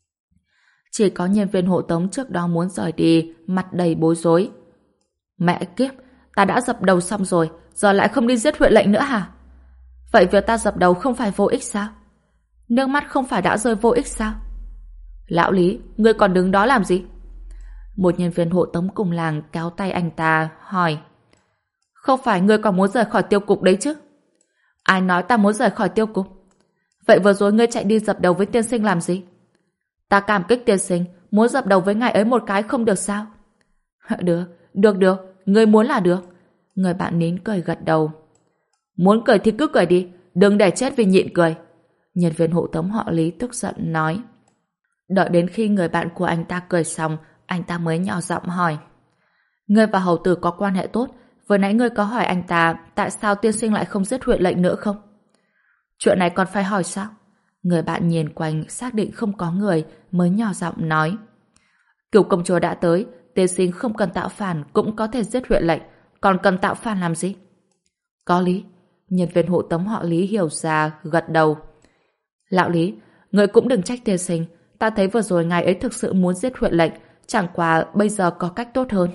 Chỉ có nhân viên hộ tống trước đó muốn rời đi, mặt đầy bối rối. Mẹ kiếp, ta đã dập đầu xong rồi, giờ lại không đi giết huyện lệnh nữa hả? Vậy việc ta dập đầu không phải vô ích sao? Nước mắt không phải đã rơi vô ích sao? Lão Lý, ngươi còn đứng đó làm gì? Một nhân viên hộ tống cùng làng kéo tay anh ta, hỏi. Không phải ngươi còn muốn rời khỏi tiêu cục đấy chứ? Ai nói ta muốn rời khỏi tiêu cục? Vậy vừa rồi ngươi chạy đi dập đầu với tiên sinh làm gì? Ta cảm kích tiên sinh, muốn dập đầu với ngài ấy một cái không được sao? Được, được được, ngươi muốn là được. Người bạn nín cười gật đầu. Muốn cười thì cứ cười đi, đừng để chết vì nhịn cười. Nhân viên hộ tống họ Lý tức giận nói. Đợi đến khi người bạn của anh ta cười xong, anh ta mới nhỏ giọng hỏi. Ngươi và hầu tử có quan hệ tốt, vừa nãy ngươi có hỏi anh ta tại sao tiên sinh lại không giết huyện lệnh nữa không? Chuyện này còn phải hỏi sao? Người bạn nhìn quanh xác định không có người mới nhỏ giọng nói. Cửu công chúa đã tới, tiên sinh không cần tạo phản cũng có thể giết huyện lệnh, còn cần tạo phản làm gì? Có lý. Nhân viên hộ tống họ Lý hiểu ra, gật đầu. Lão Lý, người cũng đừng trách tiên sinh, ta thấy vừa rồi ngài ấy thực sự muốn giết huyện lệnh, chẳng qua bây giờ có cách tốt hơn.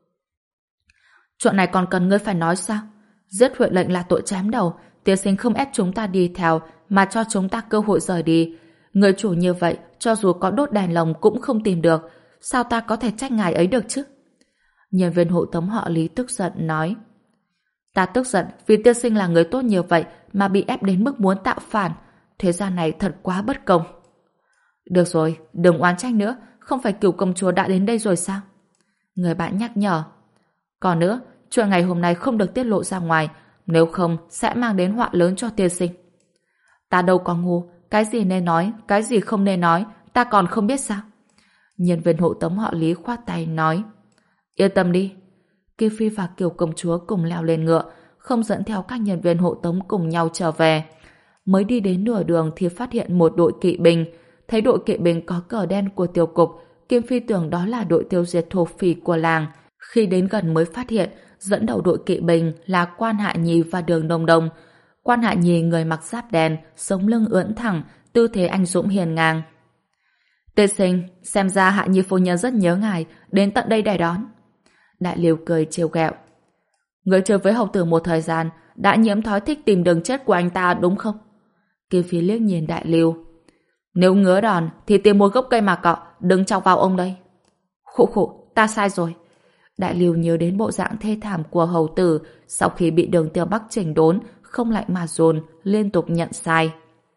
Chuyện này còn cần ngươi phải nói sao? Giết huyện lệnh là tội chém đầu, tiên sinh không ép chúng ta đi theo mà cho chúng ta cơ hội rời đi. Người chủ như vậy, cho dù có đốt đèn lồng cũng không tìm được, sao ta có thể trách ngài ấy được chứ? Nhân viên hộ tống họ Lý tức giận nói. Ta tức giận vì tiên sinh là người tốt như vậy mà bị ép đến mức muốn tạo phản, thế gian này thật quá bất công. Được rồi, đừng oán trách nữa, không phải Cửu công chúa đã đến đây rồi sao? Người bạn nhắc nhở. Còn nữa, chuyện ngày hôm nay không được tiết lộ ra ngoài, nếu không sẽ mang đến họa lớn cho tiên sinh. Ta đâu có ngu, cái gì nên nói, cái gì không nên nói, ta còn không biết sao? Nhân viên hộ tống họ Lý khoát tay nói. Yên tâm đi. Kim Phi và Kiều công chúa cùng leo lên ngựa, không dẫn theo các nhân viên hộ tống cùng nhau trở về. Mới đi đến nửa đường thì phát hiện một đội kỵ binh. Thấy đội kỵ binh có cờ đen của tiêu cục, Kim Phi tưởng đó là đội tiêu diệt thổ phỉ của làng. Khi đến gần mới phát hiện dẫn đầu đội kỵ binh là Quan Hạ Nhi và Đường Đông Đông. Quan Hạ Nhi người mặc giáp đen, sống lưng ưỡn thẳng, tư thế anh dũng hiền ngang. Tiên sinh, xem ra Hạ Nhi phu nhân rất nhớ ngài, đến tận đây để đón. Đại Liêu cười trêu ghẹo. Người chơi với hầu tử một thời gian, đã nhiễm thói thích tìm đường chết của anh ta đúng không? Kim Phi liếc nhìn Đại Liêu. Nếu ngứa đòn thì tìm một gốc cây mà cọ, đừng chọc vào ông đây. Khổ khổ, ta sai rồi. Đại Liêu nhớ đến bộ dạng thê thảm của hầu tử sau khi bị Đường Tiêu Bắc chỉnh đốn, không lạnh mà dồn, liên tục nhận sai.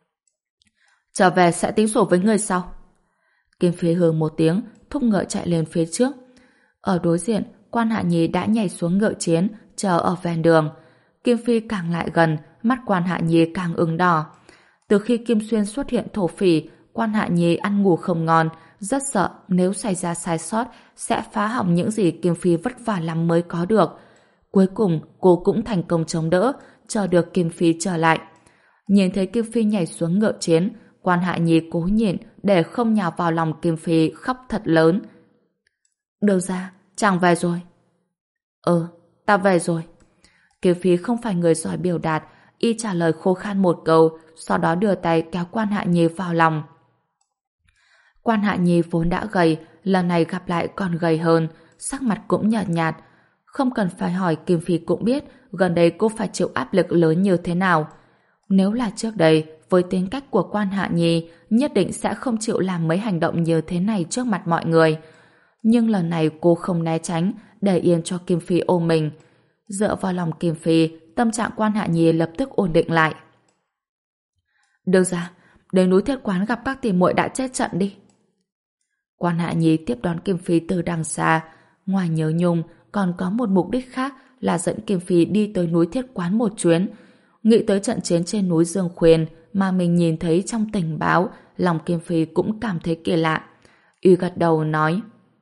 Trở về sẽ tính sổ với người sau. Kim Phi hừ một tiếng, thúc ngựa chạy lên phía trước. Ở đối diện, Quan Hạ Nhi đã nhảy xuống ngựa chiến, chờ ở ven đường. Kim Phi càng lại gần, mắt Quan Hạ Nhi càng ửng đỏ. Từ khi Kim Xuyên xuất hiện thổ phỉ, Quan Hạ Nhi ăn ngủ không ngon, rất sợ nếu xảy ra sai sót sẽ phá hỏng những gì Kim Phi vất vả lắm mới có được. Cuối cùng, cô cũng thành công chống đỡ, chờ được Kim Phi trở lại. Nhìn thấy Kim Phi nhảy xuống ngựa chiến, Quan Hạ Nhi cố nhịn để không nhào vào lòng Kim Phi khóc thật lớn. Đâu ra, chàng về rồi. Ừ, ta về rồi. Kim Phi không phải người giỏi biểu đạt, y trả lời khô khan một câu, sau đó đưa tay kéo Quan Hạ Nhi vào lòng. Quan Hạ Nhi vốn đã gầy, lần này gặp lại còn gầy hơn, sắc mặt cũng nhợt nhạt. Không cần phải hỏi, Kim Phi cũng biết gần đây cô phải chịu áp lực lớn như thế nào. Nếu là trước đây, với tính cách của Quan Hạ Nhi, nhất định sẽ không chịu làm mấy hành động như thế này trước mặt mọi người. Nhưng lần này cô không né tránh, để yên cho Kim Phi ôm mình. Dựa vào lòng Kim Phi, tâm trạng Quan Hạ Nhi lập tức ổn định lại. Được ra, đến núi Thiết Quán gặp các tỷ muội đã chết trận đi. Quan Hạ Nhi tiếp đón Kim Phi từ đằng xa. Ngoài nhớ nhung, còn có một mục đích khác là dẫn Kim Phi đi tới núi Thiết Quán một chuyến. Nghĩ tới trận chiến trên núi Dương Khuyên mà mình nhìn thấy trong tình báo, lòng Kim Phi cũng cảm thấy kỳ lạ. Y gật đầu nói: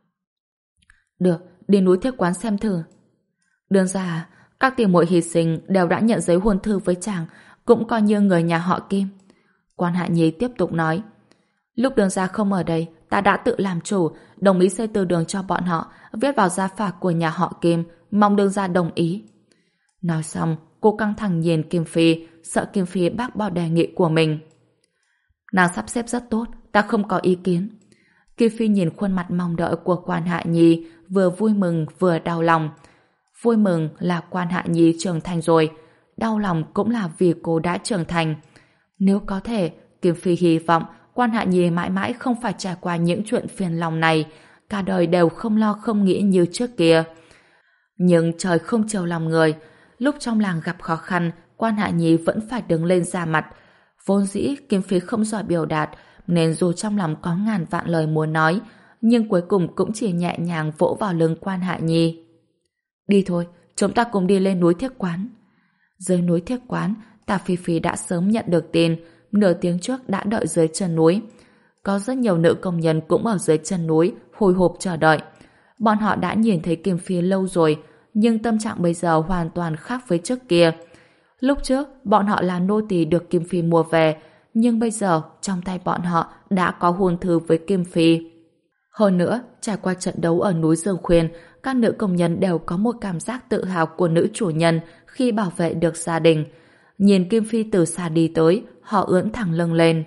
Được, đi núi Thiết Quán xem thử. Đơn ra, các tỷ muội hy sinh đều đã nhận giấy hôn thư với chàng, cũng coi như người nhà họ Kim. Quan Hạ Nhi tiếp tục nói: Lúc đường gia không ở đây, ta đã tự làm chủ, đồng ý xây từ đường cho bọn họ, viết vào gia phả của nhà họ Kim, mong đường gia đồng ý. Nói xong, cô căng thẳng nhìn Kim Phi, sợ Kim Phi bác bỏ đề nghị của mình. Nàng sắp xếp rất tốt, ta không có ý kiến. Kim Phi nhìn khuôn mặt mong đợi của Quan Hạ Nhi, vừa vui mừng vừa đau lòng. Vui mừng là Quan Hạ Nhi trưởng thành rồi, đau lòng cũng là vì cô đã trưởng thành. Nếu có thể, Kim Phi hy vọng Quan Hạ Nhi mãi mãi không phải trải qua những chuyện phiền lòng này, cả đời đều không lo không nghĩ như trước kia. Nhưng trời không chiều lòng người, lúc trong làng gặp khó khăn, Quan Hạ Nhi vẫn phải đứng lên ra mặt. Vốn dĩ Kim Phi không giỏi biểu đạt, nên dù trong lòng có ngàn vạn lời muốn nói, nhưng cuối cùng cũng chỉ nhẹ nhàng vỗ vào lưng Quan Hạ Nhi. Đi thôi, chúng ta cùng đi lên núi Thiết Quán. Dưới núi Thiết Quán, Tả Phi Phi đã sớm nhận được tin, nửa tiếng trước đã đợi dưới chân núi. Có rất nhiều nữ công nhân cũng ở dưới chân núi, hồi hộp chờ đợi. Bọn họ đã nhìn thấy Kim Phi lâu rồi, nhưng tâm trạng bây giờ hoàn toàn khác với trước kia. Lúc trước, bọn họ là nô tỳ được Kim Phi mua về, nhưng bây giờ, trong tay bọn họ đã có hôn thư với Kim Phi. Hơn nữa, trải qua trận đấu ở núi Dương Khuyên, các nữ công nhân đều có một cảm giác tự hào của nữ chủ nhân khi bảo vệ được gia đình. Nhìn Kim Phi từ xa đi tới, họ ưỡn thẳng lưng lên.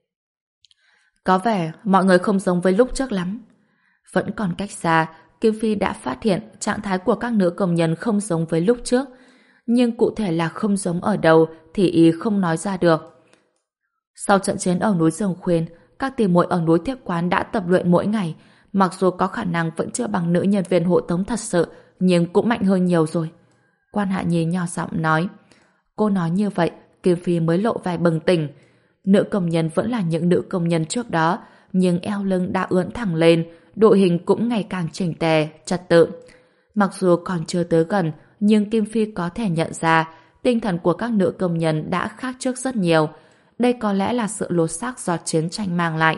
Có vẻ mọi người không giống với lúc trước lắm. Vẫn còn cách xa, Kim Phi đã phát hiện trạng thái của các nữ công nhân không giống với lúc trước. Nhưng cụ thể là không giống ở đâu thì ý không nói ra được. Sau trận chiến ở núi Dương Khuyên, các tỷ muội ở núi Thiết Quán đã tập luyện mỗi ngày. Mặc dù có khả năng vẫn chưa bằng nữ nhân viên hộ tống thật sự, nhưng cũng mạnh hơn nhiều rồi. Quan Hạ Nhi nhỏ giọng nói. Cô nói như vậy, Kim Phi mới lộ vẻ bừng tỉnh. Nữ công nhân vẫn là những nữ công nhân trước đó, nhưng eo lưng đã ưỡn thẳng lên, đội hình cũng ngày càng chỉnh tề, trật tự. Mặc dù còn chưa tới gần, nhưng Kim Phi có thể nhận ra tinh thần của các nữ công nhân đã khác trước rất nhiều. Đây có lẽ là sự lột xác do chiến tranh mang lại.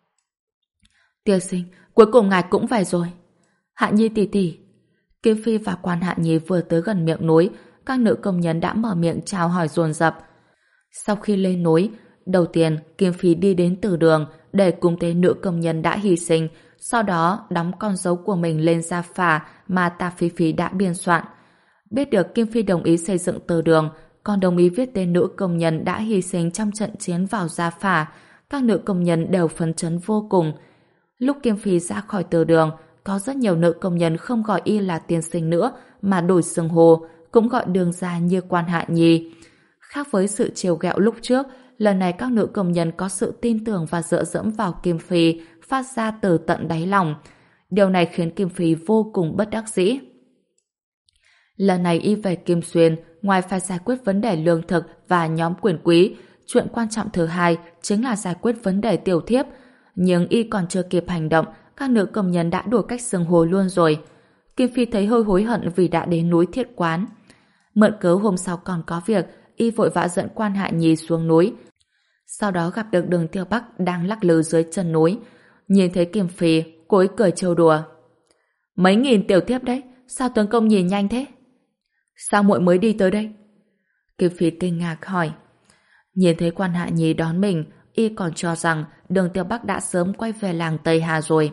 Tiên sinh, cuối cùng ngài cũng về rồi. Hạ Nhi tỷ tỷ. Kim Phi và Quan Hạ Nhi vừa tới gần miệng núi, các nữ công nhân đã mở miệng chào hỏi dồn dập. Sau khi lên núi, đầu tiên Kim Phi đi đến từ đường để cúng tế nữ công nhân đã hy sinh, sau đó đóng con dấu của mình lên gia phả mà Tả Phi Phi đã biên soạn. Biết được Kim Phi đồng ý xây dựng từ đường, còn đồng ý viết tên nữ công nhân đã hy sinh trong trận chiến vào Gia Phả. Các nữ công nhân đều phấn chấn vô cùng. Lúc Kim Phi ra khỏi từ đường, có rất nhiều nữ công nhân không gọi y là tiên sinh nữa mà đổi xưng hô, cũng gọi đường ra như Quan Hạ Nhi. Khác với sự trêu ghẹo lúc trước, lần này các nữ công nhân có sự tin tưởng và dựa dẫm vào Kim Phi phát ra từ tận đáy lòng. Điều này khiến Kim Phi vô cùng bất đắc dĩ. Lần này y về Kim Xuyên, ngoài phải giải quyết vấn đề lương thực và nhóm quyền quý, chuyện quan trọng thứ hai chính là giải quyết vấn đề tiểu thiếp. Nhưng y còn chưa kịp hành động, các nữ công nhân đã đổi cách xưng hô luôn rồi. Kim Phi thấy hơi hối hận vì đã đến núi Thiết Quán. Mượn cớ hôm sau còn có việc, y vội vã dẫn Quan Hạ Nhi xuống núi. Sau đó gặp được Đường Tiêu Bắc đang lắc lư dưới chân núi. Nhìn thấy Kim Phi, cô ấy cười trêu đùa. Mấy nghìn tiểu thiếp đấy, sao tướng công nhìn nhanh thế? Sao muội mới đi tới đây? Kim Phi kinh ngạc hỏi. Nhìn thấy Quan Hạ Nhi đón mình, y còn cho rằng Đường Tiêu Bắc đã sớm quay về làng Tây Hà rồi.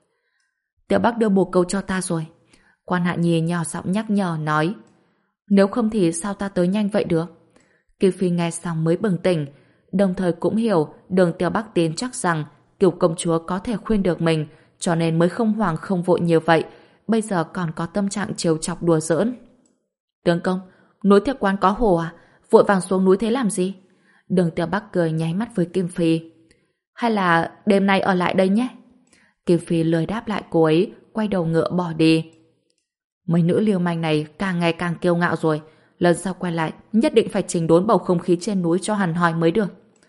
Tiêu Bắc đưa bồ câu cho ta rồi. Quan Hạ Nhi nhỏ giọng nhắc nhở nói. Nếu không thì sao ta tới nhanh vậy được? Kim Phi nghe xong mới bừng tỉnh, đồng thời cũng hiểu Đường Tiêu Bắc tin chắc rằng Kiều công chúa có thể khuyên được mình, cho nên mới không hoảng không vội như vậy, bây giờ còn có tâm trạng trêu chọc đùa giỡn. Tướng công, núi Thiết Quán có hồ à? Vội vàng xuống núi thế làm gì? Đường Tiêu Bắc cười nháy mắt với Kim Phi. Hay là đêm nay ở lại đây nhé? Kim Phi lười đáp lại cô ấy, quay đầu ngựa bỏ đi. Mấy nữ liêu manh này càng ngày càng kiêu ngạo rồi, lần sau quay lại nhất định phải chỉnh đốn bầu không khí trên núi cho hẳn hoi mới được.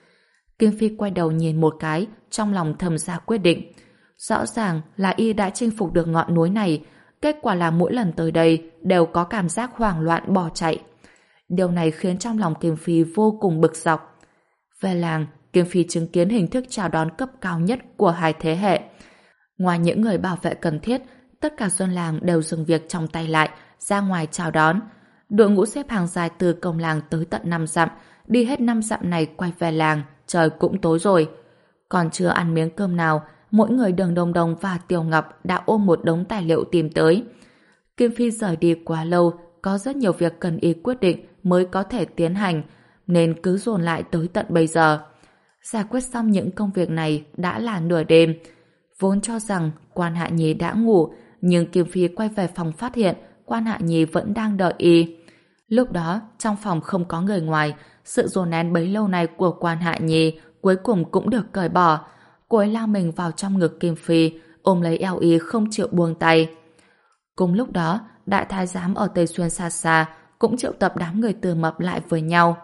Kim Phi quay đầu nhìn một cái, trong lòng thầm ra quyết định. Rõ ràng là y đã chinh phục được ngọn núi này, kết quả là mỗi lần tới đây đều có cảm giác hoảng loạn bỏ chạy. Điều này khiến trong lòng Kim Phi vô cùng bực dọc. Về làng, Kim Phi chứng kiến hình thức chào đón cấp cao nhất của hai thế hệ. Ngoài những người bảo vệ cần thiết, tất cả dân làng đều dừng việc trong tay lại, ra ngoài chào đón. Đội ngũ xếp hàng dài từ cổng làng tới tận năm dặm, đi hết năm dặm này quay về làng, trời cũng tối rồi. Còn chưa ăn miếng cơm nào, mỗi người Đường Đồng Đồng và Tiểu Ngọc đã ôm một đống tài liệu tìm tới. Kim Phi rời đi quá lâu, có rất nhiều việc cần y quyết định mới có thể tiến hành, nên cứ dồn lại tới tận bây giờ. Giải quyết xong những công việc này đã là nửa đêm. Vốn cho rằng Quan Hạ Nhi đã ngủ, nhưng Kim Phi quay về phòng phát hiện Quan Hạ Nhi vẫn đang đợi y. Lúc đó, trong phòng không có người ngoài, sự dồn nén bấy lâu nay của Quan Hạ Nhi cuối cùng cũng được cởi bỏ. Cô ấy lao mình vào trong ngực Kim Phi, ôm lấy eo y không chịu buông tay. Cùng lúc đó, đại thái giám ở Tây Xuyên xa xa cũng triệu tập đám người Từ Mập lại với nhau.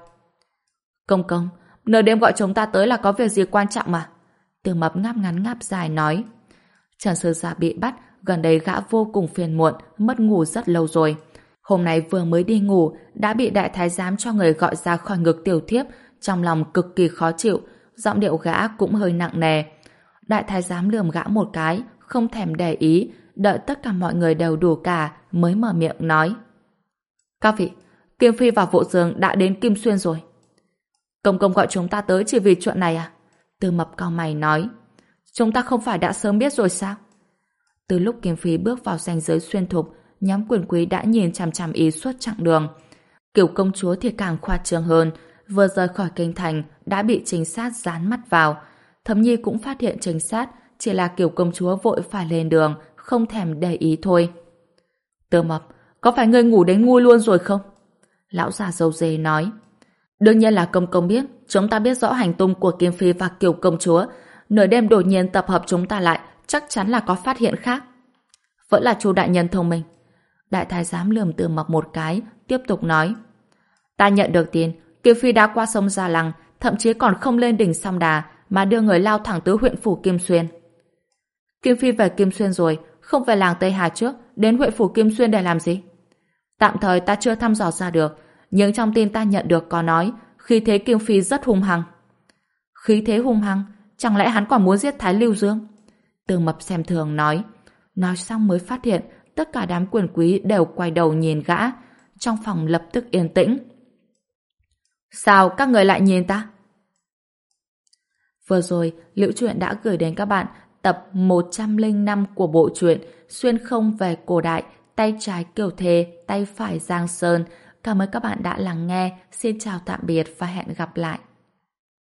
Công công, nửa đêm gọi chúng ta tới là có việc gì quan trọng mà? Từ Mập ngáp ngắn ngáp dài nói. Trần Sư Gia bị bắt, gần đây gã vô cùng phiền muộn, mất ngủ rất lâu rồi. Hôm nay vừa mới đi ngủ, đã bị đại thái giám cho người gọi ra khỏi ngực tiểu thiếp, trong lòng cực kỳ khó chịu, giọng điệu gã cũng hơi nặng nề. Đại thái giám lườm gã một cái, không thèm để ý, đợi tất cả mọi người đều đủ cả, mới mở miệng nói. Các vị, Kim Phi và Vụ Dương đã đến Kim Xuyên rồi. Công công gọi chúng ta tới chỉ vì chuyện này à? Từ Mập cau mày nói. Chúng ta không phải đã sớm biết rồi sao? Từ lúc Kim Phi bước vào ranh giới xuyên thục, nhóm quyền quý đã nhìn chằm chằm ý suốt chặng đường. Kiểu công chúa thì càng khoa trương hơn, vừa rời khỏi kinh thành đã bị trinh sát dán mắt vào. Thẩm Nhi cũng phát hiện trinh sát, chỉ là kiểu công chúa vội phải lên đường, không thèm để ý thôi. Từ Mập, có phải ngươi ngủ đến ngu luôn rồi không? Lão già râu dê nói. Đương nhiên là công công biết, chúng ta biết rõ hành tung của Kim Phi và kiểu công chúa. Nửa đêm đột nhiên tập hợp chúng ta lại, chắc chắn là có phát hiện khác. Vẫn là Chu đại nhân thông minh. Đại thái giám lườm Từ Mập một cái, tiếp tục nói. Ta nhận được tin, Kim Phi đã qua sông Gia Lăng, thậm chí còn không lên đỉnh Song Đà, mà đưa người lao thẳng tới huyện phủ Kim Xuyên. Kim Phi về Kim Xuyên rồi, không về làng Tây Hà trước, đến huyện phủ Kim Xuyên để làm gì? Tạm thời ta chưa thăm dò ra được, nhưng trong tin ta nhận được có nói khí thế Kim Phi rất hung hăng. Khí thế hung hăng? Chẳng lẽ hắn còn muốn giết Thái Lưu Dương? Từ Mập xem thường nói. Nói xong mới phát hiện tất cả đám quyền quý đều quay đầu nhìn gã. Trong phòng lập tức yên tĩnh. Sao các người lại nhìn ta? Vừa rồi, Liễu Chuyện đã gửi đến các bạn tập một trăm lẻ năm của bộ truyện Xuyên không về cổ đại, tay trái Kiều Thề, tay phải Giang Sơn. Cảm ơn các bạn đã lắng nghe. Xin chào tạm biệt và hẹn gặp lại.